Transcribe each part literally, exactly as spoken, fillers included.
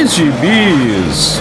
Bis de Bis.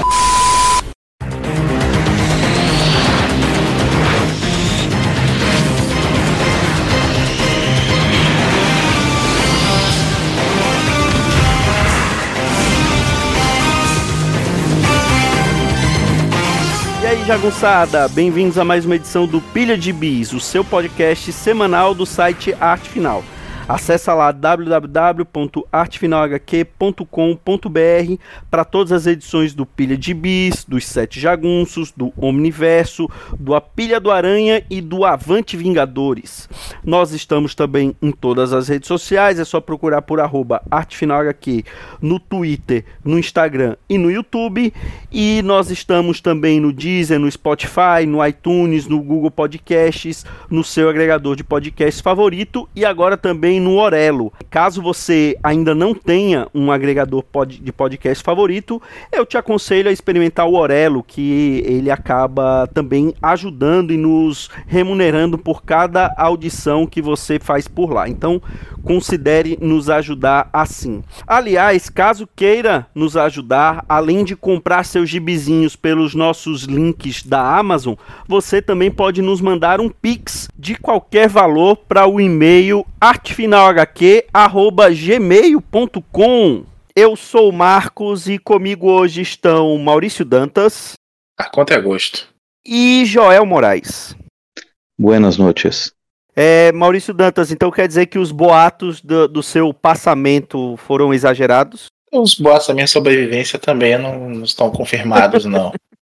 E aí, jagunçada, bem-vindos a mais uma edição do Pilha de Bis, o seu podcast semanal do site Arte Final. Acesse lá w w w ponto arte final h q ponto com ponto b r para todas as edições do Pilha de Bis, dos Sete Jagunços, do Omniverso, do A Pilha do Aranha e do Avante Vingadores. Nós estamos também em todas as redes sociais, é só procurar por arroba artefinalhq no Twitter, no Instagram e no YouTube. E nós estamos também no Deezer, no Spotify, no iTunes, no Google Podcasts, no seu agregador de podcasts favorito e agora também no Orelo. Caso você ainda não tenha um agregador pod- de podcast favorito, eu te aconselho a experimentar o Orelo, que ele acaba também ajudando e nos remunerando por cada audição que você faz por lá. Então, considere nos ajudar assim. Aliás, caso queira nos ajudar, além de comprar seus gibizinhos pelos nossos links da Amazon, você também pode nos mandar um Pix de qualquer valor para o e-mail artefinalhq arroba gmail ponto com. Eu sou o Marcos e comigo hoje estão Maurício Dantas. A conta é gosto. E Joel Moraes. Buenas noches. É, Maurício Dantas, então quer dizer que os boatos do, do seu passamento foram exagerados? Os boatos da minha sobrevivência também não, não estão confirmados, não.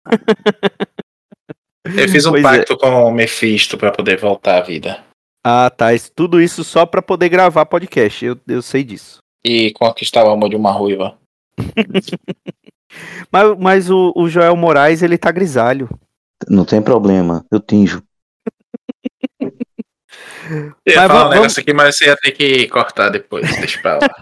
Eu fiz um Pois pacto é. com o Mephisto para poder voltar à vida. Ah, tá. Isso- tudo isso só pra poder gravar podcast. Eu, eu sei disso. E conquistar o amor de uma ruiva. Mas, mas o, o Joel Moraes, ele tá grisalho. Não tem problema, eu tinjo. Eu ia Mas falar va- um negócio aqui, mas você ia ter que cortar depois. Deixa pra lá.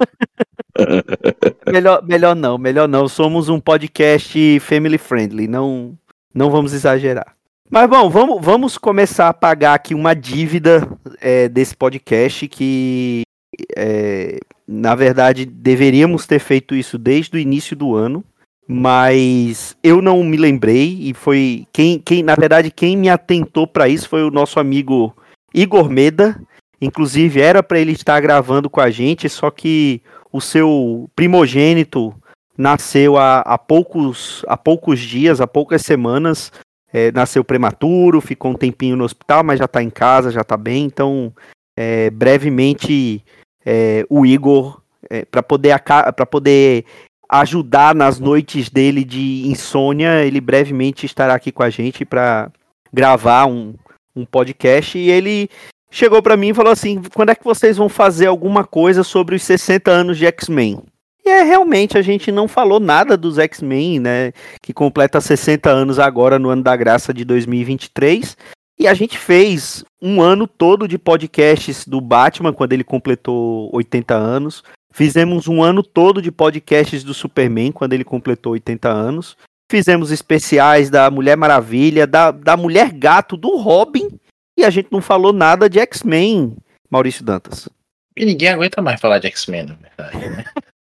Melhor, melhor não, melhor não. Somos um podcast family friendly. Não, não vamos exagerar. Mas bom, vamos, vamos começar a pagar aqui uma dívida é, desse podcast que, é, na verdade, deveríamos ter feito isso desde o início do ano. Mas eu não me lembrei e foi quem, quem na verdade, quem me atentou para isso foi o nosso amigo Igor Meda. Inclusive era para ele estar gravando com a gente, só que o seu primogênito nasceu há, há, poucos, há poucos dias, há poucas semanas, é, nasceu prematuro, ficou um tempinho no hospital, mas já está em casa, já está bem. Então, é, brevemente, é, o Igor, é, para poder, aca- pra poder ajudar nas noites dele de insônia, ele brevemente estará aqui com a gente para gravar um, um podcast. E ele chegou para mim e falou assim: quando é que vocês vão fazer alguma coisa sobre os sessenta anos de X-Men? E é, realmente a gente não falou nada dos X-Men, né, que completa sessenta anos agora no ano da graça de dois mil e vinte e três. E a gente fez um ano todo de podcasts do Batman quando ele completou oitenta anos. Fizemos um ano todo de podcasts do Superman quando ele completou oitenta anos. Fizemos especiais da Mulher Maravilha, da, da Mulher Gato, do Robin. E a gente não falou nada de X-Men, Maurício Dantas. E ninguém aguenta mais falar de X-Men, na verdade, né?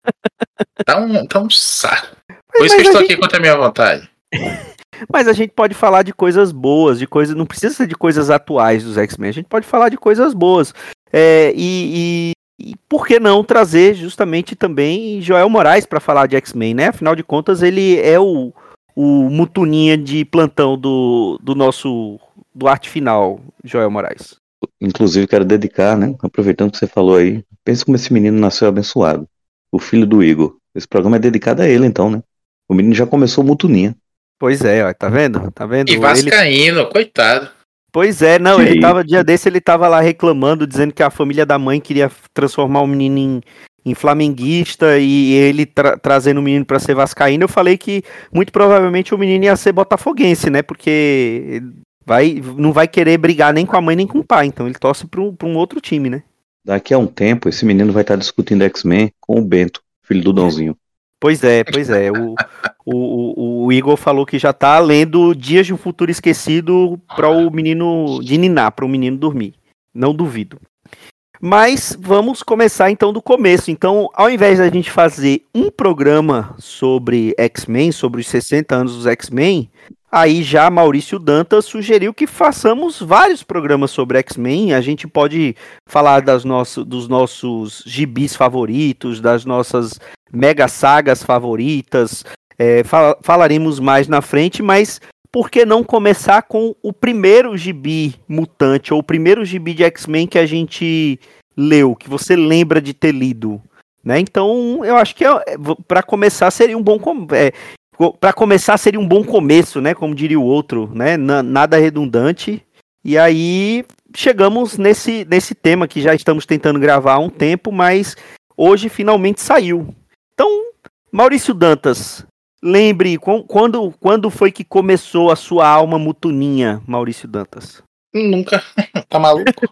Tá um, tá um saco. Por isso que eu mas a estou gente- aqui contra a minha vontade. Mas a gente pode falar de coisas boas, de coisas. Não precisa ser de coisas atuais dos X-Men. A gente pode falar de coisas boas. É, e, e, e por que não trazer justamente também Joel Moraes para falar de X-Men, né? Afinal de contas, ele é o, o mutuninha de plantão do, do nosso do Arte Final, Joel Moraes. Inclusive quero dedicar, né, aproveitando que você falou aí, pensa como esse menino nasceu abençoado. O filho do Igor. Esse programa é dedicado a ele então, né? O menino já começou mutuninha. Pois é, ó, tá vendo? Tá vendo? E Ele, vascaíno, coitado. pois é, não, Que ele isso? tava, dia desse ele tava lá reclamando, dizendo que a família da mãe queria transformar o menino em, em flamenguista e ele tra- trazendo o menino pra ser vascaíno. Eu falei que muito provavelmente o menino ia ser botafoguense, né? Porque vai, não vai querer brigar nem com a mãe nem com o pai, então ele torce pra um, pra um outro time, né? Daqui a um tempo, esse menino vai estar discutindo X-Men com o Bento, filho do Dãozinho. Pois é, pois é. O, o, o, o Igor falou que já tá lendo Dias de um Futuro Esquecido para o menino de ninar, para o menino dormir. Não duvido. Mas vamos começar então do começo. Então, ao invés da gente fazer um programa sobre X-Men, sobre os sessenta anos dos X-Men, aí já Maurício Dantas sugeriu que façamos vários programas sobre X-Men. A gente pode falar das nosso, dos nossos gibis favoritos, das nossas mega sagas favoritas. É, fal- falaremos mais na frente, mas por que não começar com o primeiro gibi mutante, ou o primeiro gibi de X-Men que a gente leu, que você lembra de ter lido, né? Então, eu acho que é, para começar seria um bom com- é, para começar seria um bom começo, né? Como diria o outro, né? Na- nada redundante. E aí chegamos nesse, nesse tema que já estamos tentando gravar há um tempo, mas hoje finalmente saiu. Então, Maurício Dantas, lembre, qu- quando, quando foi que começou a sua alma mutuninha, Maurício Dantas? Nunca. Tá maluco?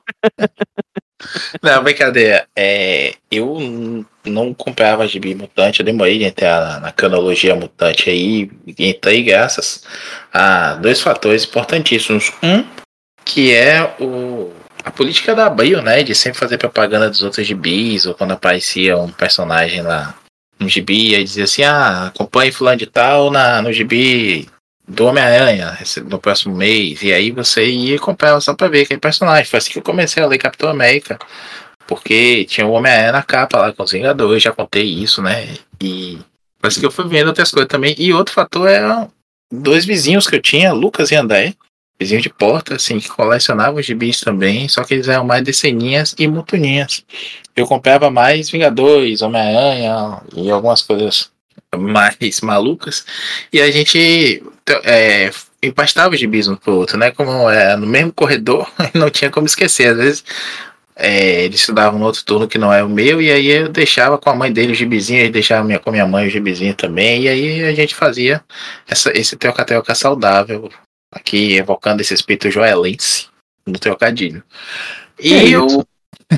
Não, brincadeira. É, eu n- não comprava gibi mutante, eu demorei de entrar na, na cronologia mutante aí, e entrei graças a dois fatores importantíssimos. Um, que é o, a política da Abril, né, de sempre fazer propaganda dos outros gibis, ou quando aparecia um personagem lá no gibi, aí dizia assim, ah, acompanhe fulano de tal na, no gibi do Homem-Aranha no próximo mês, e aí você ia comprar só pra ver aquele personagem. Foi assim que eu comecei a ler Capitão América, porque tinha o Homem-Aranha na capa lá com os Vingadores, já contei isso, né, e foi assim que eu fui vendo outras coisas também. E outro fator é dois vizinhos que eu tinha, Lucas e André, vizinho de porta, assim, que colecionavam gibis também, só que eles eram mais decenhinhas e mutuninhas. Eu comprava mais Vingadores, Homem-Aranha e algumas coisas mais malucas, e a gente é, empastava os gibis um pro outro, né? Como é no mesmo corredor, não tinha como esquecer. Às vezes é, eles estudavam no outro turno que não é o meu, e aí eu deixava com a mãe dele o gibizinho, ele deixava minha, com a minha mãe o gibizinho também, e aí a gente fazia essa, esse troca-troca saudável, aqui evocando esse espírito joelense no trocadilho. E É eu. isso.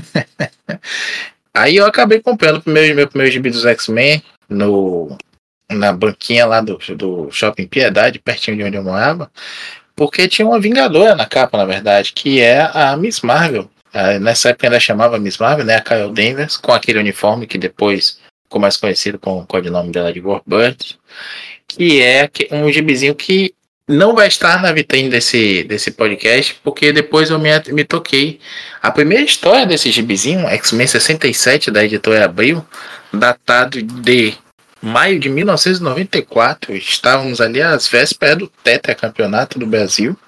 Aí eu acabei comprando o meu, meu primeiro gibi dos X-Men no, na banquinha lá do, do Shopping Piedade, pertinho de onde eu morava, porque tinha uma Vingadora na capa, na verdade, que é a Miss Marvel. Ah, nessa época ainda chamava Miss Marvel, né? A Carol Danvers, com aquele uniforme que depois ficou mais conhecido com o codinome dela de Warbird, que é um gibizinho que não vai estar na vitrine desse, desse podcast, porque depois eu me, me toquei. A primeira história desse gibizinho, X-Men sessenta e sete, da editora Abril, datado de maio de mil novecentos e noventa e quatro, estávamos ali às vésperas do tetracampeonato do Brasil.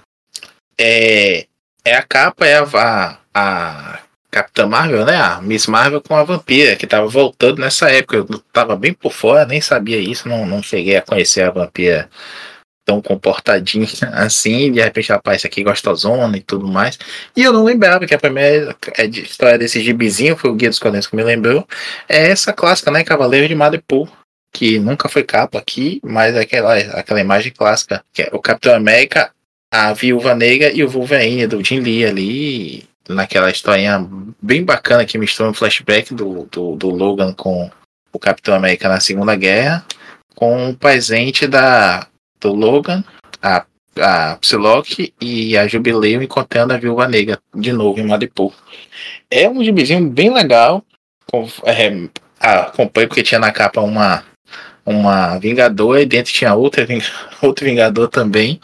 É, é a capa, é a, a Capitã Marvel, né? A Miss Marvel com a Vampira, que estava voltando nessa época. Eu estava bem por fora, nem sabia isso, não, não cheguei a conhecer a Vampira tão comportadinha assim, e de repente ela aparece aqui gostosona e tudo mais. E eu não lembrava que a primeira história desse gibizinho, foi o Guia dos Quadrinhos que me lembrou, é essa clássica, né? Cavaleiro de Madripoor, que nunca foi capa aqui, mas é aquela, aquela imagem clássica, que é o Capitão América, a Viúva Negra e o Wolverine do Jim Lee ali, naquela historinha bem bacana que mistura um flashback do, do, do Logan com o Capitão América na Segunda Guerra, com o presente da, do Logan, a, a Psylocke e a Jubileu encontrando a Viúva Negra de novo em Madripoor. É um gibizinho bem legal, com, é, acompanhei porque tinha na capa uma uma Vingador, e dentro tinha outra, outro Vingador também.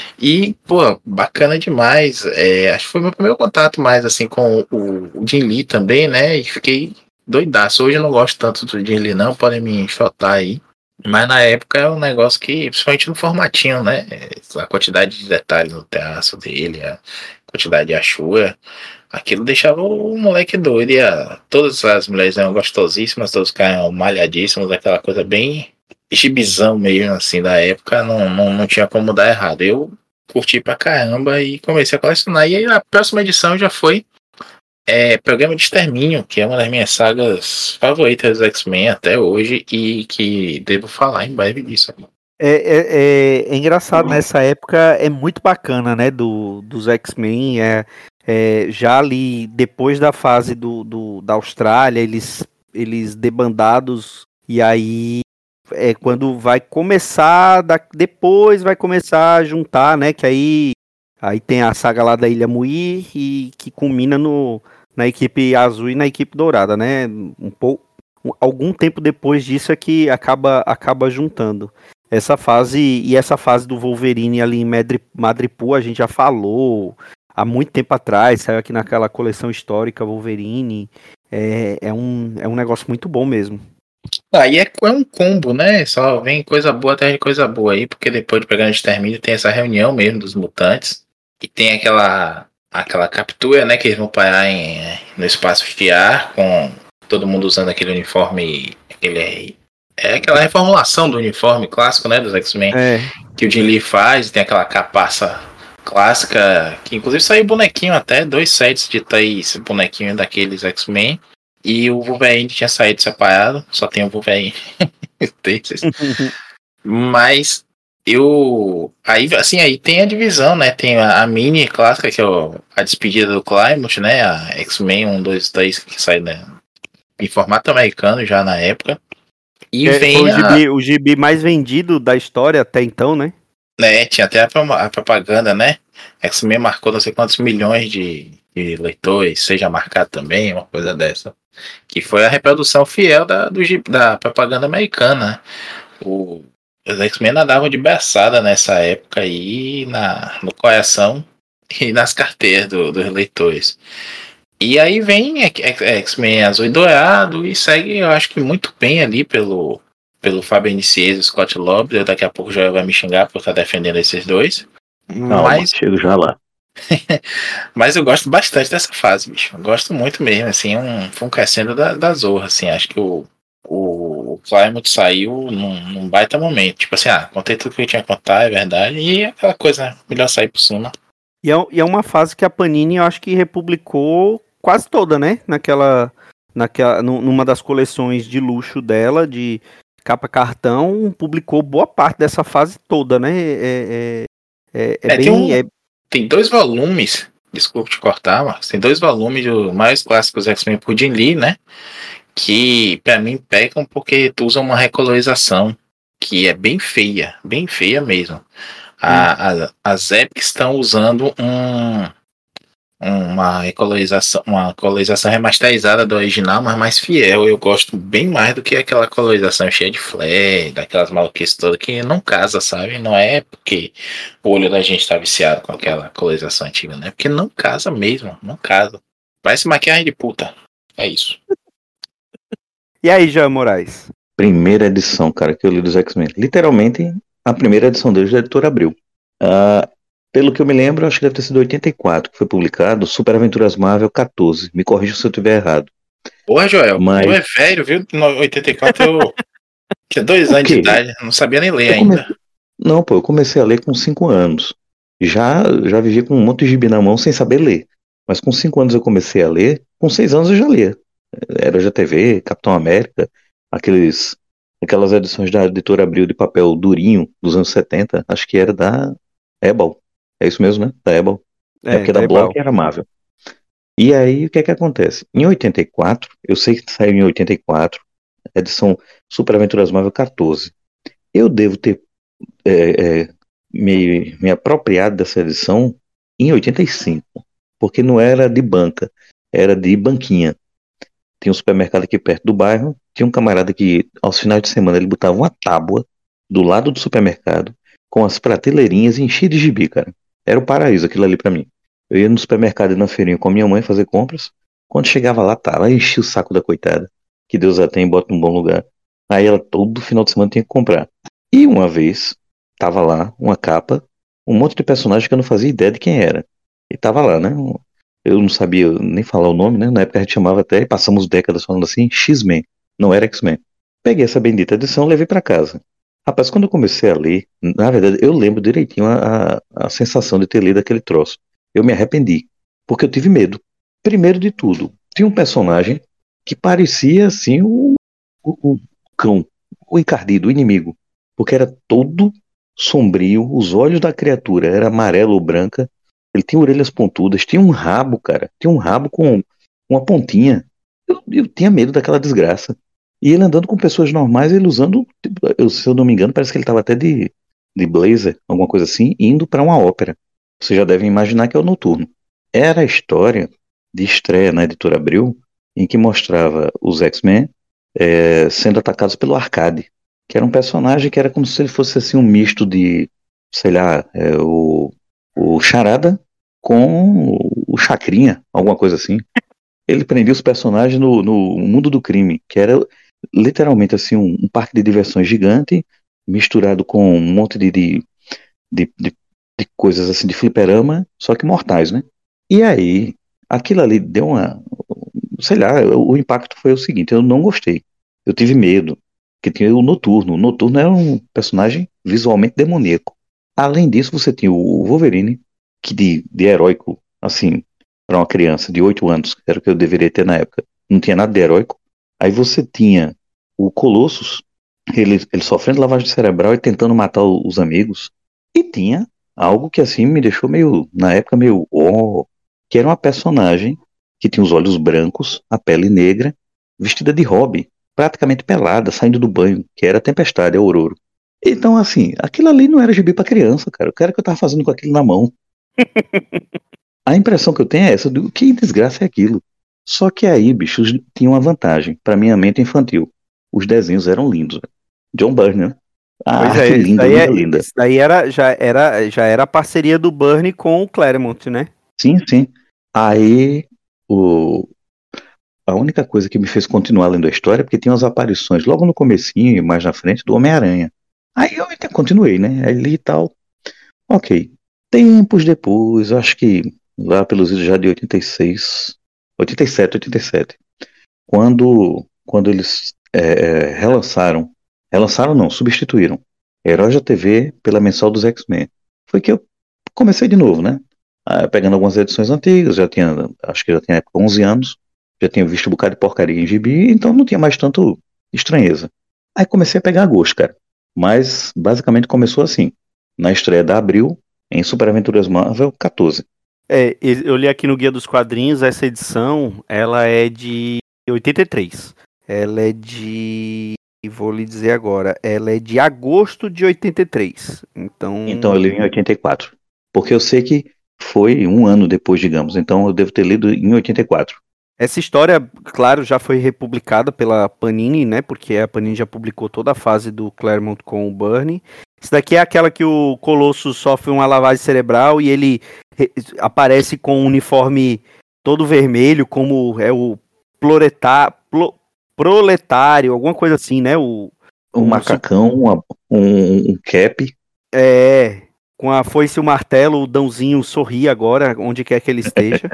E, pô, bacana demais. É, acho que foi meu primeiro contato mais assim com o, o Jim Lee também, né? E fiquei doidaço. Hoje eu não gosto tanto do Jim Lee, não, podem me enxotar aí. Mas na época é um negócio que, principalmente no formatinho, né? A quantidade de detalhes no traço dele, a quantidade de achura, aquilo deixava o moleque doido. E a, todas as mulheres eram gostosíssimas, todos caíam malhadíssimos, aquela coisa bem gibizão mesmo, assim, da época, não, não, não tinha como dar errado. Eu curti pra caramba e comecei a colecionar. E aí a próxima edição já foi é, Programa de Extermínio, que é uma das minhas sagas favoritas dos X-Men até hoje, e que devo falar em breve disso. É, é, é, é engraçado, nessa época é muito bacana, né, do, dos X-Men, é, é, já ali depois da fase do, do, da Austrália, eles, eles debandados, e aí é quando vai começar, da, depois vai começar a juntar, né, que aí, aí tem a saga lá da Ilha Muir, e que culmina no, na equipe azul e na equipe dourada, né? Um pouco, algum tempo depois disso é que acaba, acaba juntando. Essa fase, e essa fase do Wolverine ali em Madri, Madripoor, a gente já falou há muito tempo atrás, saiu aqui naquela coleção histórica Wolverine. É, é, um, é um negócio muito bom mesmo. Aí é, é um combo, né? Só vem coisa boa atrás de coisa boa aí, porque depois de pegar o extermínio tem essa reunião mesmo dos mutantes. E tem aquela, aquela captura, né? Que eles vão parar em, no espaço Shi'ar, com todo mundo usando aquele uniforme. Aquele, é aquela reformulação do uniforme clássico, né? Dos X-Men. É. Que o Jim Lee faz, tem aquela capaça clássica, que inclusive saiu bonequinho até, dois sets de três bonequinhos daqueles X-Men. E o Wolverine tinha saído separado, só tem o Wolverine desses. Mas eu. Aí, assim, aí tem a divisão, né? Tem a, a mini clássica, que é o, a despedida do Plymouth, né? A X-Men um, dois, três, que sai, né, em formato americano já na época. E é, vem foi o a, gibi, o gibi mais vendido da história até então, né? né? Tinha até a, a propaganda, né? X-Men marcou não sei quantos milhões de, de leitores, seja marcado também, uma coisa dessa. Que foi a reprodução fiel da, do, da propaganda americana, né? O, os X-Men nadavam de braçada nessa época aí, na, no coração e nas carteiras do, dos leitores. E aí vem X-Men Azul e Dourado e segue, eu acho que muito bem ali pelo, pelo Fábio Nicieso e Scott Lobdell. Daqui a pouco já vai me xingar por estar defendendo esses dois. Calma, mas, chego já lá. mas eu gosto bastante dessa fase, bicho. Eu gosto muito mesmo, assim, um, foi um crescendo da, da Zorra, assim. Acho que o, o, o Plymouth saiu num, num baita momento. Tipo assim, ah, contei tudo que eu tinha que contar, é verdade. E aquela coisa, né? Melhor sair por cima. E é, e é uma fase que a Panini, eu acho que republicou quase toda, né? Naquela, naquela, numa das coleções de luxo dela, de capa cartão, publicou boa parte dessa fase toda, né? É, é, é, é, é, bem... Tem, um, é... tem dois volumes, desculpa te cortar, Marcos, tem dois volumes dos mais clássicos X-Men por Jim Lee, né? Que pra mim pegam porque tu usa uma recolorização que é bem feia, bem feia mesmo. A, a, as Epics estão usando um, uma recolorização, uma colorização remasterizada do original, mas mais fiel. Eu gosto bem mais do que aquela colorização cheia de flare, daquelas maluquices todas que não casa, sabe? Não é porque o olho da gente tá viciado com aquela colorização antiga, né? Porque não casa mesmo, não casa. Parece maquiagem de puta. É isso. E aí, Jean Moraes? Primeira edição, cara, que eu li dos X-Men. Literalmente, a primeira edição deles da editora Abril. Uh, pelo que eu me lembro, acho que deve ter sido oitenta e quatro que foi publicado, Super Aventuras Marvel catorze. Me corrija se eu estiver errado. Porra, Joel, Mas... tu é velho, viu? No oitenta e quatro eu tinha dois anos de idade, não sabia nem ler eu ainda. Comecei... Não, pô, eu comecei a ler com cinco anos. Já, já vivi com um monte de gibi na mão sem saber ler. Mas com cinco anos eu comecei a ler, com seis anos eu já lia. Era G T V, Capitão América, aqueles, aquelas edições da editora Abril de papel durinho dos anos setenta, acho que era da Ebal. É isso mesmo, né? Da Ebal. É, é porque da, da Block era Marvel. E aí, o que é que acontece? Em oitenta e quatro, eu sei que saiu em oitenta e quatro, edição Super Aventuras Marvel catorze. Eu devo ter é, é, me, me apropriado dessa edição em oitenta e cinco, porque não era de banca, era de banquinha. Tinha um supermercado aqui perto do bairro, tinha um camarada que, aos finais de semana, ele botava uma tábua do lado do supermercado, com as prateleirinhas enchidas de gibi, cara. Era o paraíso aquilo ali pra mim. Eu ia no supermercado e na feirinha com a minha mãe fazer compras. Quando chegava lá, tá, ela enchia o saco da coitada. Que Deus a tenha e bota num bom lugar. Aí ela todo final de semana tinha que comprar. E uma vez, tava lá, uma capa, um monte de personagem que eu não fazia ideia de quem era. E tava lá, né? Eu não sabia nem falar o nome, né? Na época a gente chamava até, e passamos décadas falando assim, X-Men. Não era X-Men. Peguei essa bendita edição e levei pra casa. Rapaz, quando eu comecei a ler, na verdade, eu lembro direitinho a, a, a sensação de ter lido aquele troço. Eu me arrependi, porque eu tive medo. Primeiro de tudo, tinha um personagem que parecia, assim, o, o, o cão, o encardido, o inimigo. Porque era todo sombrio, os olhos da criatura eram amarelo ou branca, ele tinha orelhas pontudas, tinha um rabo, cara, tinha um rabo com uma pontinha. Eu, eu tinha medo daquela desgraça. E ele andando com pessoas normais, ele usando, eu, se eu não me engano, parece que ele estava até de, de blazer, alguma coisa assim, indo para uma ópera. Vocês já devem imaginar que é o Noturno. Era a história de estreia na Editora Abril, em que mostrava os X-Men é, sendo atacados pelo Arcade, que era um personagem que era como se ele fosse assim um misto de, sei lá, é, o, o Charada com o Chacrinha, alguma coisa assim. Ele prendia os personagens no, no mundo do crime, que era literalmente assim um, um parque de diversões gigante, misturado com um monte de, de, de, de, de coisas assim de fliperama, só que mortais, né? E aí, aquilo ali deu uma, sei lá, o impacto foi o seguinte, eu não gostei. Eu tive medo, porque tinha o Noturno. O Noturno era um personagem visualmente demoníaco. Além disso, você tinha o Wolverine, que de, de heróico, assim, para uma criança de oito anos, que era o que eu deveria ter na época, não tinha nada de heróico. Aí você tinha o Colossus, ele, ele sofrendo lavagem cerebral e tentando matar o- os amigos. E tinha algo que assim me deixou meio, na época, meio, oh, que era uma personagem que tinha os olhos brancos, a pele negra, vestida de hobby, praticamente pelada, saindo do banho, que era a Tempestade, a Ororo. Então, assim, aquilo ali não era gibi pra criança, cara. O cara que eu tava fazendo com aquilo na mão. A impressão que eu tenho é essa, do que desgraça é aquilo. Só que aí, bichos, tinha uma vantagem, pra minha mente infantil. Os desenhos eram lindos, velho. John Byrne, né? A Pois arte é, isso linda, daí, linda, é, linda. isso daí era, já, era, já era a parceria do Byrne com o Claremont, né? Sim, sim. Aí, o, a única coisa que me fez continuar lendo a história é porque tinha umas aparições logo no comecinho e mais na frente do Homem-Aranha. Aí eu até continuei, né? Aí li e tal. Ok. Tempos depois, eu acho que lá pelos idos já de oitenta e seis, oitenta e sete, oitenta e sete, quando, quando eles é, é, relançaram, relançaram não, substituíram Heróis da T V pela mensal dos X-Men. Foi que eu comecei de novo, né? Ah, pegando algumas edições antigas, já tinha, acho que já tinha época onze anos, já tinha visto um bocado de porcaria em gibi, então não tinha mais tanto estranheza. Aí comecei a pegar gosto, cara. Mas basicamente começou assim, na estreia da Abril, em Super Aventuras Marvel quatorze. É, eu li aqui no Guia dos Quadrinhos, essa edição, ela é de oitenta e três. Ela é de, vou lhe dizer agora, ela é de agosto de oitenta e três. Então, Então eu li em oitenta e quatro. Porque eu sei que foi um ano depois, digamos, então eu devo ter lido em oitenta e quatro. essa história, claro, já foi republicada pela Panini, né? Porque a Panini já publicou toda a fase do Claremont com o Byrne. Isso daqui é aquela que o Colossus sofre uma lavagem cerebral e ele re- aparece com um uniforme todo vermelho, como é o ploreta, plo- proletário, alguma coisa assim, né? O, Um um, macacão, uma- um, um cap. é, com a foice e o martelo, o Dãozinho sorri agora, onde quer que ele esteja.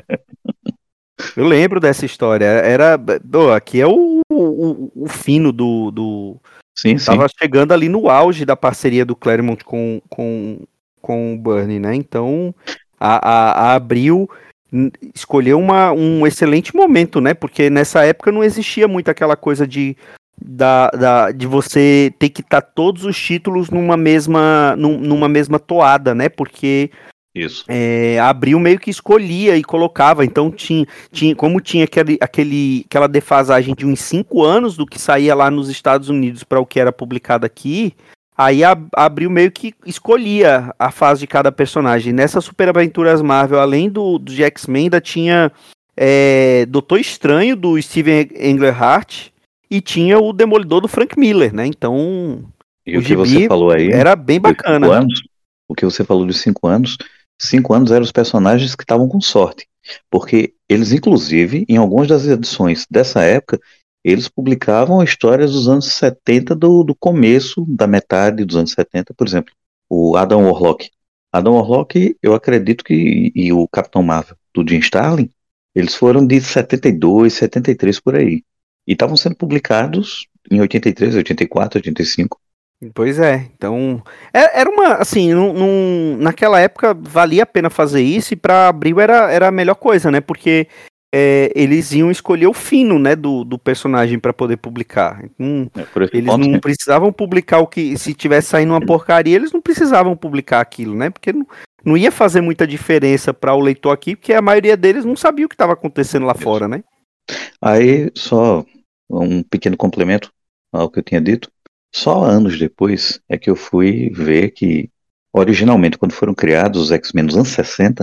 Eu lembro dessa história. Era. Pô, aqui é o, o, o fino do, do. Sim, sim. Tava chegando ali no auge da parceria do Claremont com, com, com o Byrne, né? Então, a, a, a Abril n- escolheu uma, um excelente momento, né? Porque nessa época não existia muito aquela coisa de, da, da, de você ter que estar todos os títulos numa mesma, num- numa mesma toada, né? Porque Isso. é, a Abril meio que escolhia e colocava, então tinha, tinha como tinha aquele, aquele, aquela defasagem de uns cinco anos do que saía lá nos Estados Unidos para o que era publicado aqui, aí a, a Abril meio que escolhia a fase de cada personagem. Nessa Super Aventuras Marvel, além do, do de X-Men, ainda tinha é, Doutor Estranho, do Steven Englehart, e tinha o Demolidor do Frank Miller, né? Então, E o o que você gibi falou aí, era bem dos cinco bacana. anos, o que você falou dos cinco anos, cinco anos eram os personagens que estavam com sorte. Porque eles, inclusive, em algumas das edições dessa época, eles publicavam histórias dos anos setenta, do, do começo, da metade dos anos setenta, por exemplo, o Adam Warlock. Adam Warlock, eu acredito que, e o Capitão Marvel, do Jim Starlin, eles foram de setenta e dois, setenta e três por aí. E estavam sendo publicados em oitenta e três, oitenta e quatro, oitenta e cinco. Pois é, então é- era uma assim, num- num- naquela época valia a pena fazer isso e para Abril era, era a melhor coisa, né? Porque é, eles iam escolher o fino, né, do, do personagem para poder publicar. Hum, É, por esse eles ponto, não sim. precisavam publicar o que, se tivesse saindo uma porcaria, eles não precisavam publicar aquilo, né? Porque não, não ia fazer muita diferença para o leitor aqui, porque a maioria deles não sabia o que estava acontecendo lá Isso. fora, né? Aí, só um pequeno complemento ao que eu tinha dito. Só anos depois é que eu fui ver que, originalmente, quando foram criados os X-Men nos anos sessenta,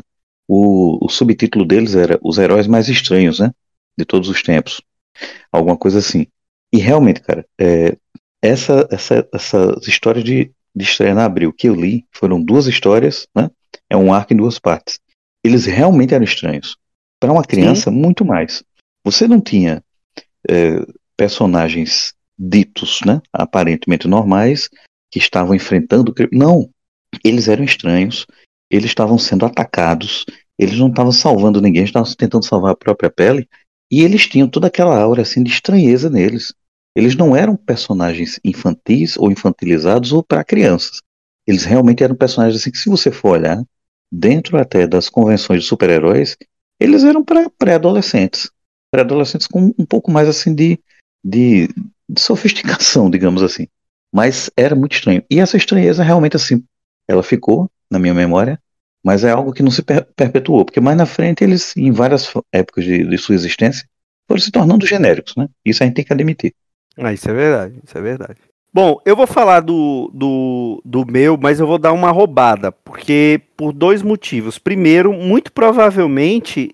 o, o subtítulo deles era Os Heróis Mais Estranhos, né? De todos os tempos. Alguma coisa assim. E realmente, cara, é, essa, essa, essas histórias de, de estreia na Abril que eu li foram duas histórias, né? É um arco em duas partes. Eles realmente eram estranhos. Para uma criança, Sim. muito mais. Você não tinha é, personagens ditos, né? Aparentemente normais, que estavam enfrentando. Não, eles eram estranhos, eles estavam sendo atacados, eles não estavam salvando ninguém, eles estavam tentando salvar a própria pele, e eles tinham toda aquela aura assim de estranheza neles. Eles não eram personagens infantis ou infantilizados ou para crianças. Eles realmente eram personagens assim que, se você for olhar, dentro até das convenções de super-heróis, eles eram para pré-adolescentes. Pré-adolescentes com um pouco mais assim de, de, de sofisticação, digamos assim. Mas era muito estranho. E essa estranheza realmente assim, ela ficou na minha memória, mas é algo que não se per perpetuou, porque mais na frente eles, em várias épocas de, de sua existência, foram se tornando genéricos, né? Isso a gente tem que admitir. Ah, isso é verdade, isso é verdade. Bom, eu vou falar do, do, do meu, mas eu vou dar uma roubada, porque por dois motivos. Primeiro, muito provavelmente,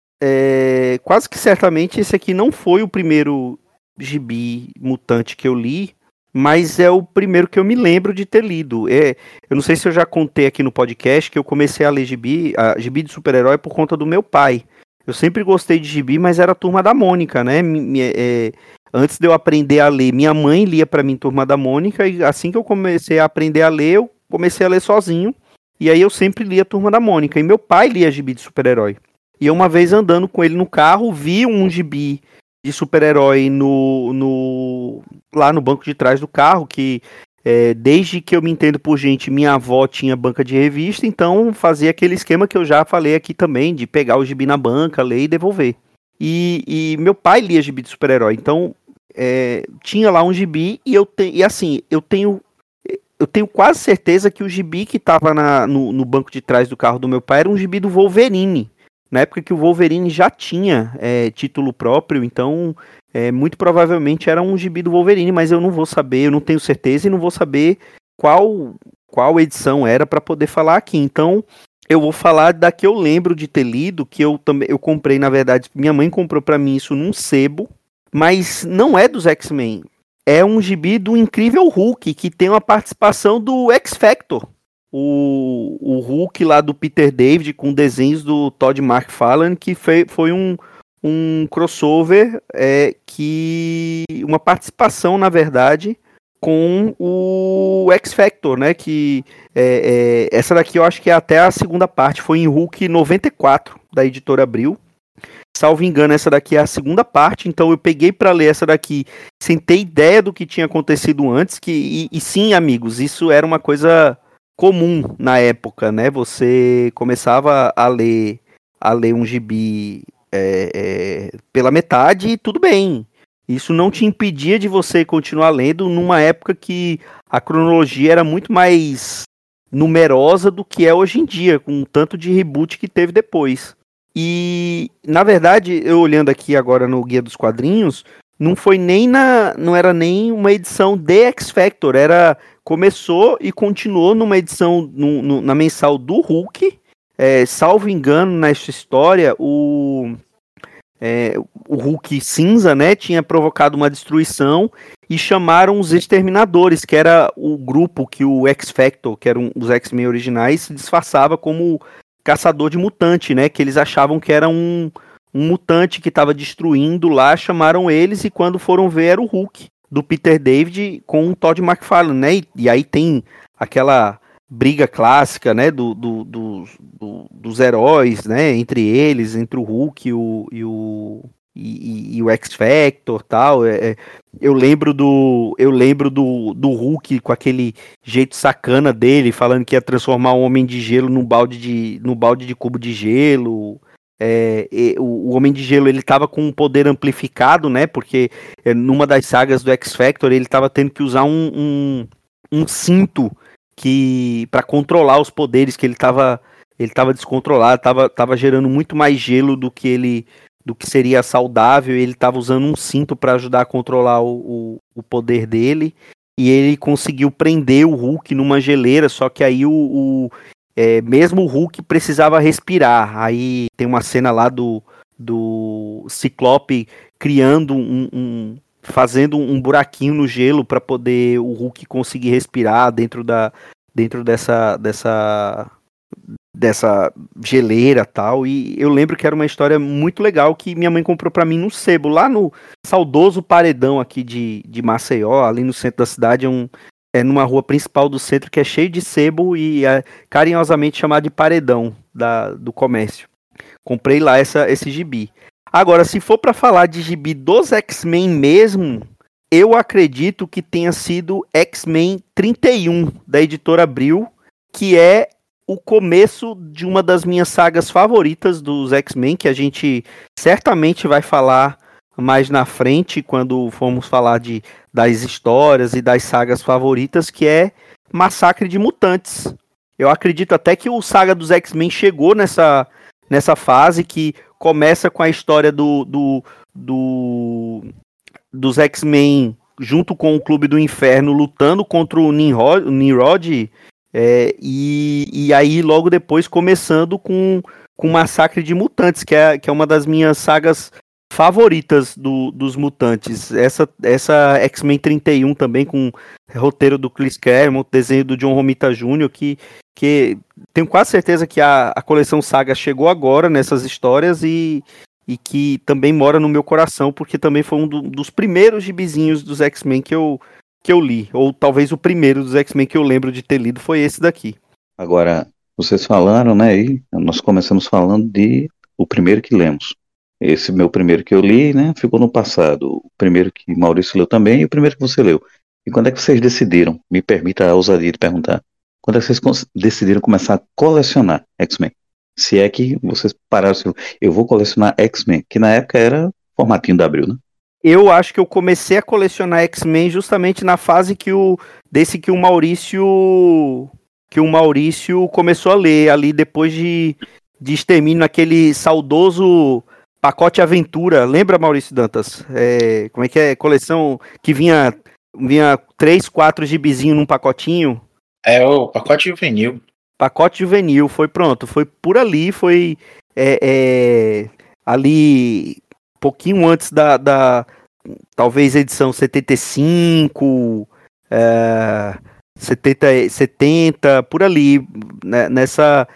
é, quase que certamente, esse aqui não foi o primeiro gibi mutante que eu li, mas é o primeiro que eu me lembro de ter lido. É, eu não sei se eu já contei aqui no podcast que eu comecei a ler gibi, a, gibi de super-herói por conta do meu pai. Eu sempre gostei de gibi, mas era a Turma da Mônica, né? Me, é, antes de eu aprender a ler, minha mãe lia para mim Turma da Mônica, e assim que eu comecei a aprender a ler, eu comecei a ler sozinho. E aí eu sempre lia Turma da Mônica. E meu pai lia gibi de super-herói. E uma vez andando com ele no carro, vi um gibi de super-herói no, no, lá no banco de trás do carro, que é, desde que eu me entendo por gente, minha avó tinha banca de revista, então fazia aquele esquema que eu já falei aqui também, de pegar o gibi na banca, ler e devolver. E, e meu pai lia gibi de super-herói, então é, tinha lá um gibi, e eu te, e assim, eu tenho eu tenho quase certeza que o gibi que estava no, no banco de trás do carro do meu pai era um gibi do Wolverine, na época que o Wolverine já tinha é, título próprio, então é, muito provavelmente era um gibi do Wolverine, mas eu não vou saber, eu não tenho certeza e não vou saber qual, qual edição era para poder falar aqui. Então eu vou falar da que eu lembro de ter lido, que eu também eu comprei, na verdade, minha mãe comprou para mim isso num sebo, mas não é dos X-Men. É um gibi do Incrível Hulk, que tem uma participação do X-Factor. O, o Hulk lá do Peter David, com desenhos do Todd McFarlane, que foi, foi um, um crossover, é, que uma participação, na verdade, com o X-Factor, né? Que é, é, essa daqui eu acho que é até a segunda parte, foi em Hulk noventa e quatro, da editora Abril. Salvo engano, essa daqui é a segunda parte, então eu peguei para ler essa daqui sem ter ideia do que tinha acontecido antes, que, e, e sim, amigos, isso era uma coisa comum na época, né? Você começava a ler, a ler um gibi é, é, pela metade e tudo bem. Isso não te impedia de você continuar lendo numa época que a cronologia era muito mais numerosa do que é hoje em dia, com o tanto de reboot que teve depois. E, na verdade, eu olhando aqui agora no Guia dos Quadrinhos, não foi nem na, não era nem uma edição de X-Factor, era, começou e continuou numa edição, no, no, na mensal do Hulk, é, salvo engano, nessa história, o, é, o Hulk cinza, né, tinha provocado uma destruição e chamaram os Exterminadores, que era o grupo que o X-Factor, que eram os X-Men originais, se disfarçava como caçador de mutante, né? Que eles achavam que era um, um mutante que estava destruindo lá, chamaram eles e quando foram ver era o Hulk, do Peter David com o Todd McFarlane, né? E, e aí tem aquela briga clássica, né? Do, do, do, do, dos heróis, né? Entre eles, entre o Hulk e o, e o, e, e, e o X-Factor, tal. É, é, eu lembro do eu lembro do, do Hulk com aquele jeito sacana dele, falando que ia transformar um homem de gelo num balde de, num balde de cubo de gelo. É, e, o, o Homem de Gelo ele tava com um poder amplificado, né? Porque é, numa das sagas do X-Factor ele tava tendo que usar um, um, um cinto que para controlar os poderes, que ele tava, ele tava descontrolado, tava, tava gerando muito mais gelo do que ele do que seria saudável, ele estava usando um cinto para ajudar a controlar o, o, o poder dele, e ele conseguiu prender o Hulk numa geleira, só que aí o, o é, mesmo o Hulk precisava respirar. Aí tem uma cena lá do, do Ciclope criando um, um fazendo um buraquinho no gelo para poder o Hulk conseguir respirar dentro da dentro dessa dessa dessa geleira tal. E eu lembro que era uma história muito legal que minha mãe comprou para mim no sebo, lá no saudoso Paredão aqui de, de Maceió, ali no centro da cidade, é, um, é numa rua principal do centro que é cheio de sebo e é carinhosamente chamado de Paredão da, do comércio. Comprei lá essa, esse gibi. Agora, se for para falar de gibi dos X-Men mesmo, eu acredito que tenha sido X-Men trinta e um, da editora Abril, que é o começo de uma das minhas sagas favoritas dos X-Men, que a gente certamente vai falar mais na frente, quando formos falar de, das histórias e das sagas favoritas, que é Massacre de Mutantes. Eu acredito até que o Saga dos X-Men chegou nessa, nessa fase, que começa com a história do, do, do dos X-Men junto com o Clube do Inferno lutando contra o Nimrod, Nimrod é, e, e aí logo depois começando com, com Massacre de Mutantes, que é, que é uma das minhas sagas favoritas do, dos mutantes. Essa, essa X-Men trinta e um também, com roteiro do Chris Claremont, desenho do John Romita Júnior, que, que tenho quase certeza que a, a coleção Saga chegou agora nessas histórias e, e que também mora no meu coração, porque também foi um do, dos primeiros gibizinhos dos X-Men que eu, que eu li, ou talvez o primeiro dos X-Men que eu lembro de ter lido foi esse daqui. Agora, vocês falaram, né, e nós começamos falando de o primeiro que lemos. Esse meu primeiro que eu li, né, ficou no passado. O primeiro que Maurício leu também e o primeiro que você leu. E quando é que vocês decidiram, me permita a ousadia de perguntar, quando é que vocês decidiram começar a colecionar X-Men? Se é que vocês pararam assim, eu vou colecionar X-Men, que na época era formatinho da Abril, né? Eu acho que eu comecei a colecionar X-Men justamente na fase que o, desse que o Maurício que o Maurício começou a ler, ali depois de, de Extermínio, naquele saudoso Pacote Aventura. Lembra, Maurício Dantas? É, como é que é? Coleção que vinha, vinha três, quatro gibizinhos num pacotinho. É o pacote juvenil. Pacote juvenil, foi pronto. Foi por ali, foi é, é, ali pouquinho antes da, da talvez edição setenta e cinco, é, setenta, setenta, por ali, né, nessa...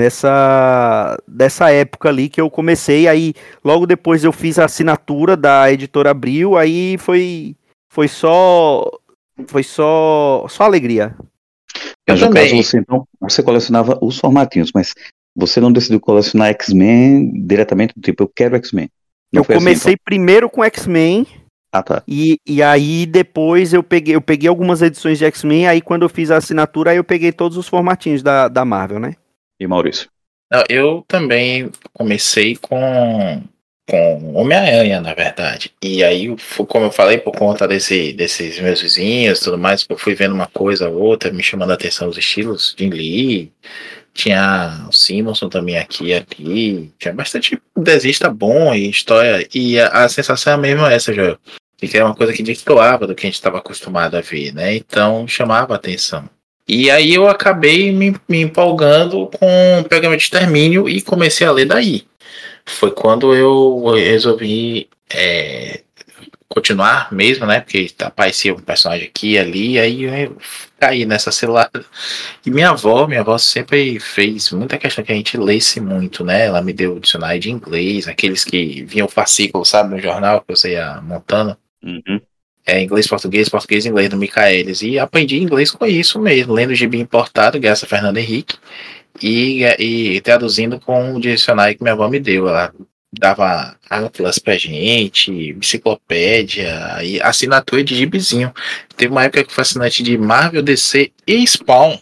Dessa, dessa época ali que eu comecei, aí logo depois eu fiz a assinatura da editora Abril, aí foi, foi só foi só, só alegria. Eu Mas no também. caso você então, você colecionava os formatinhos, mas você não decidiu colecionar X-Men diretamente, do tipo, eu quero X-Men. Não Eu foi comecei assim, então? primeiro com X-Men, Ah, tá. e, e aí depois eu peguei, eu peguei algumas edições de X-Men, aí quando eu fiz a assinatura, aí eu peguei todos os formatinhos da, da Marvel, né? E Maurício? Não, eu também comecei com, com Homem-Aranha, na verdade. E aí, fu- como eu falei, por conta desse, desses meus vizinhos e tudo mais, eu fui vendo uma coisa ou outra, me chamando a atenção os estilos de Lee. Tinha o Simonson também aqui e ali. Tinha bastante desenhista bom e história. E a, a sensação é a mesma essa, Joel. De que é uma coisa que destoava do que a gente estava acostumado a ver, né? Então chamava a atenção. E aí eu acabei me, me empolgando com o programa de Extermínio e comecei a ler daí. Foi quando eu resolvi é, continuar mesmo, né? Porque aparecia um personagem aqui e ali, aí eu caí nessa cilada. E minha avó, minha avó sempre fez muita questão que a gente lesse muito, né? Ela me deu o dicionário de inglês, aqueles que vinham fascículo, sabe, no jornal que você ia montando. Uhum. É inglês, português, português, inglês do Michaelis. E aprendi inglês com isso mesmo, lendo gibi importado, graças a Fernanda Henrique, e, e traduzindo com o dicionário que minha avó me deu. Ela dava atlas pra gente, enciclopédia, e assinatura de gibizinho. Teve uma época que foi assinante de Marvel, D C e Spawn.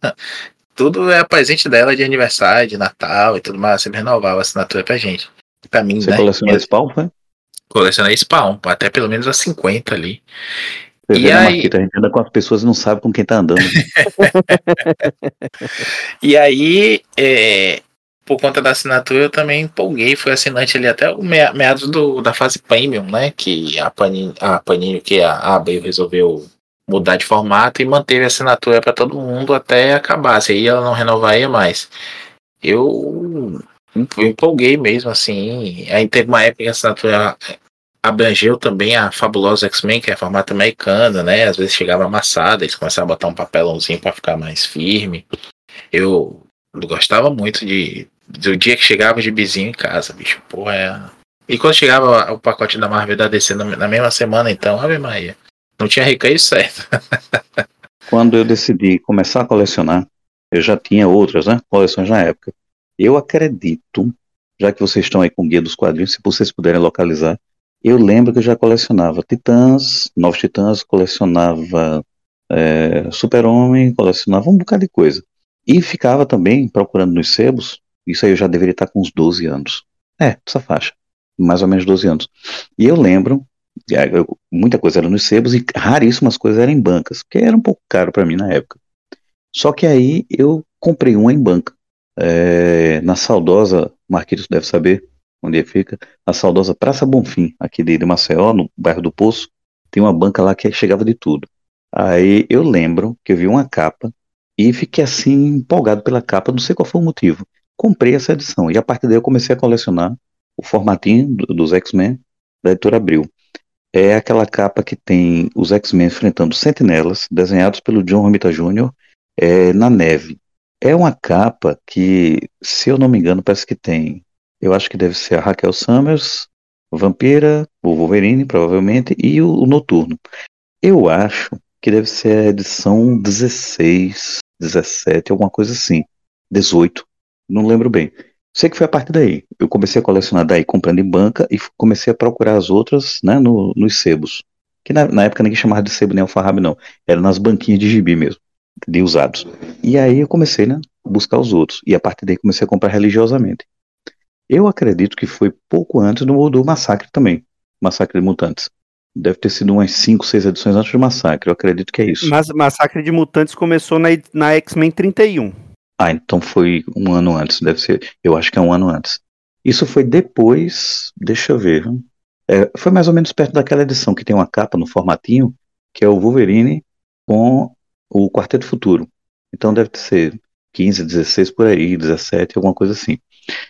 Tudo é presente dela de aniversário, de Natal e tudo mais. Sempre renovava a assinatura pra gente. Pra mim, Você né? colecionou Spawn, foi? Colecionei Spawn, até pelo menos a cinquenta ali. Você E vê, né, aí, Marquita, a gente anda com as pessoas e não sabe com quem tá andando. e aí é, por conta da assinatura, eu também empolguei. Fui assinante ali até o mea- meados do, da fase premium, né? Que a Panini, a Panini que a Abril resolveu mudar de formato e manteve a assinatura para todo mundo até acabar. Se aí ela não renovaria mais. Eu me empolguei mesmo, assim. Aí teve uma época que a assinatura abrangeu também a fabulosa X-Men, que é formato americano, né? Às vezes chegava amassada, eles começaram a botar um papelãozinho para ficar mais firme. Eu gostava muito de do dia que chegava de bizinho em casa, bicho. Porra, é... E quando chegava o pacote da Marvel e da D C na mesma semana, então, Ave Maria, não tinha recreio certo. Quando eu decidi começar a colecionar, eu já tinha outras, né, coleções na época. Eu acredito, já que vocês estão aí com o Guia dos Quadrinhos, se vocês puderem localizar, eu lembro que eu já colecionava Titãs, Novos Titãs, colecionava é, Super-Homem, colecionava um bocado de coisa. E ficava também procurando nos sebos, isso aí eu já deveria estar com uns doze anos. É, essa faixa, mais ou menos doze anos. E eu lembro, eu, muita coisa era nos sebos e raríssimas coisas eram em bancas, porque era um pouco caro para mim na época. Só que aí eu comprei uma em banca, é, na saudosa, Marquitos deve saber onde fica, a saudosa Praça Bonfim, aqui de, de Maceió, no bairro do Poço, tem uma banca lá que chegava de tudo. Aí eu lembro que eu vi uma capa e fiquei assim empolgado pela capa, não sei qual foi o motivo. Comprei essa edição e a partir daí eu comecei a colecionar o formatinho do, dos X-Men da editora Abril. É aquela capa que tem os X-Men enfrentando sentinelas, desenhados pelo John Romita Júnior, é, na neve. É uma capa que, se eu não me engano, parece que tem, eu acho que deve ser a Raquel Summers, a Vampira, o Wolverine, provavelmente, e o, o Noturno. Eu acho que deve ser a edição dezesseis, dezessete, alguma coisa assim, dezoito, não lembro bem. Sei que foi a partir daí. Eu comecei a colecionar daí, comprando em banca, e comecei a procurar as outras, né, no, nos sebos. Que na, na época ninguém chamava de sebo nem alfarrabe, não. Era nas banquinhas de gibi mesmo, de usados. E aí eu comecei, né, a buscar os outros. E a partir daí comecei a comprar religiosamente. Eu acredito que foi pouco antes do, do Massacre também. Massacre de Mutantes. Deve ter sido umas cinco, seis edições antes do Massacre. Eu acredito que é isso. Mas Massacre de Mutantes começou na, na X-Men trinta e um. Ah, então foi um ano antes, deve ser. Eu acho que é um ano antes. Isso foi depois, deixa eu ver. É, foi mais ou menos perto daquela edição que tem uma capa no formatinho, que é o Wolverine com o Quarteto Futuro. Então deve ser quinze, dezesseis por aí, dezessete, alguma coisa assim.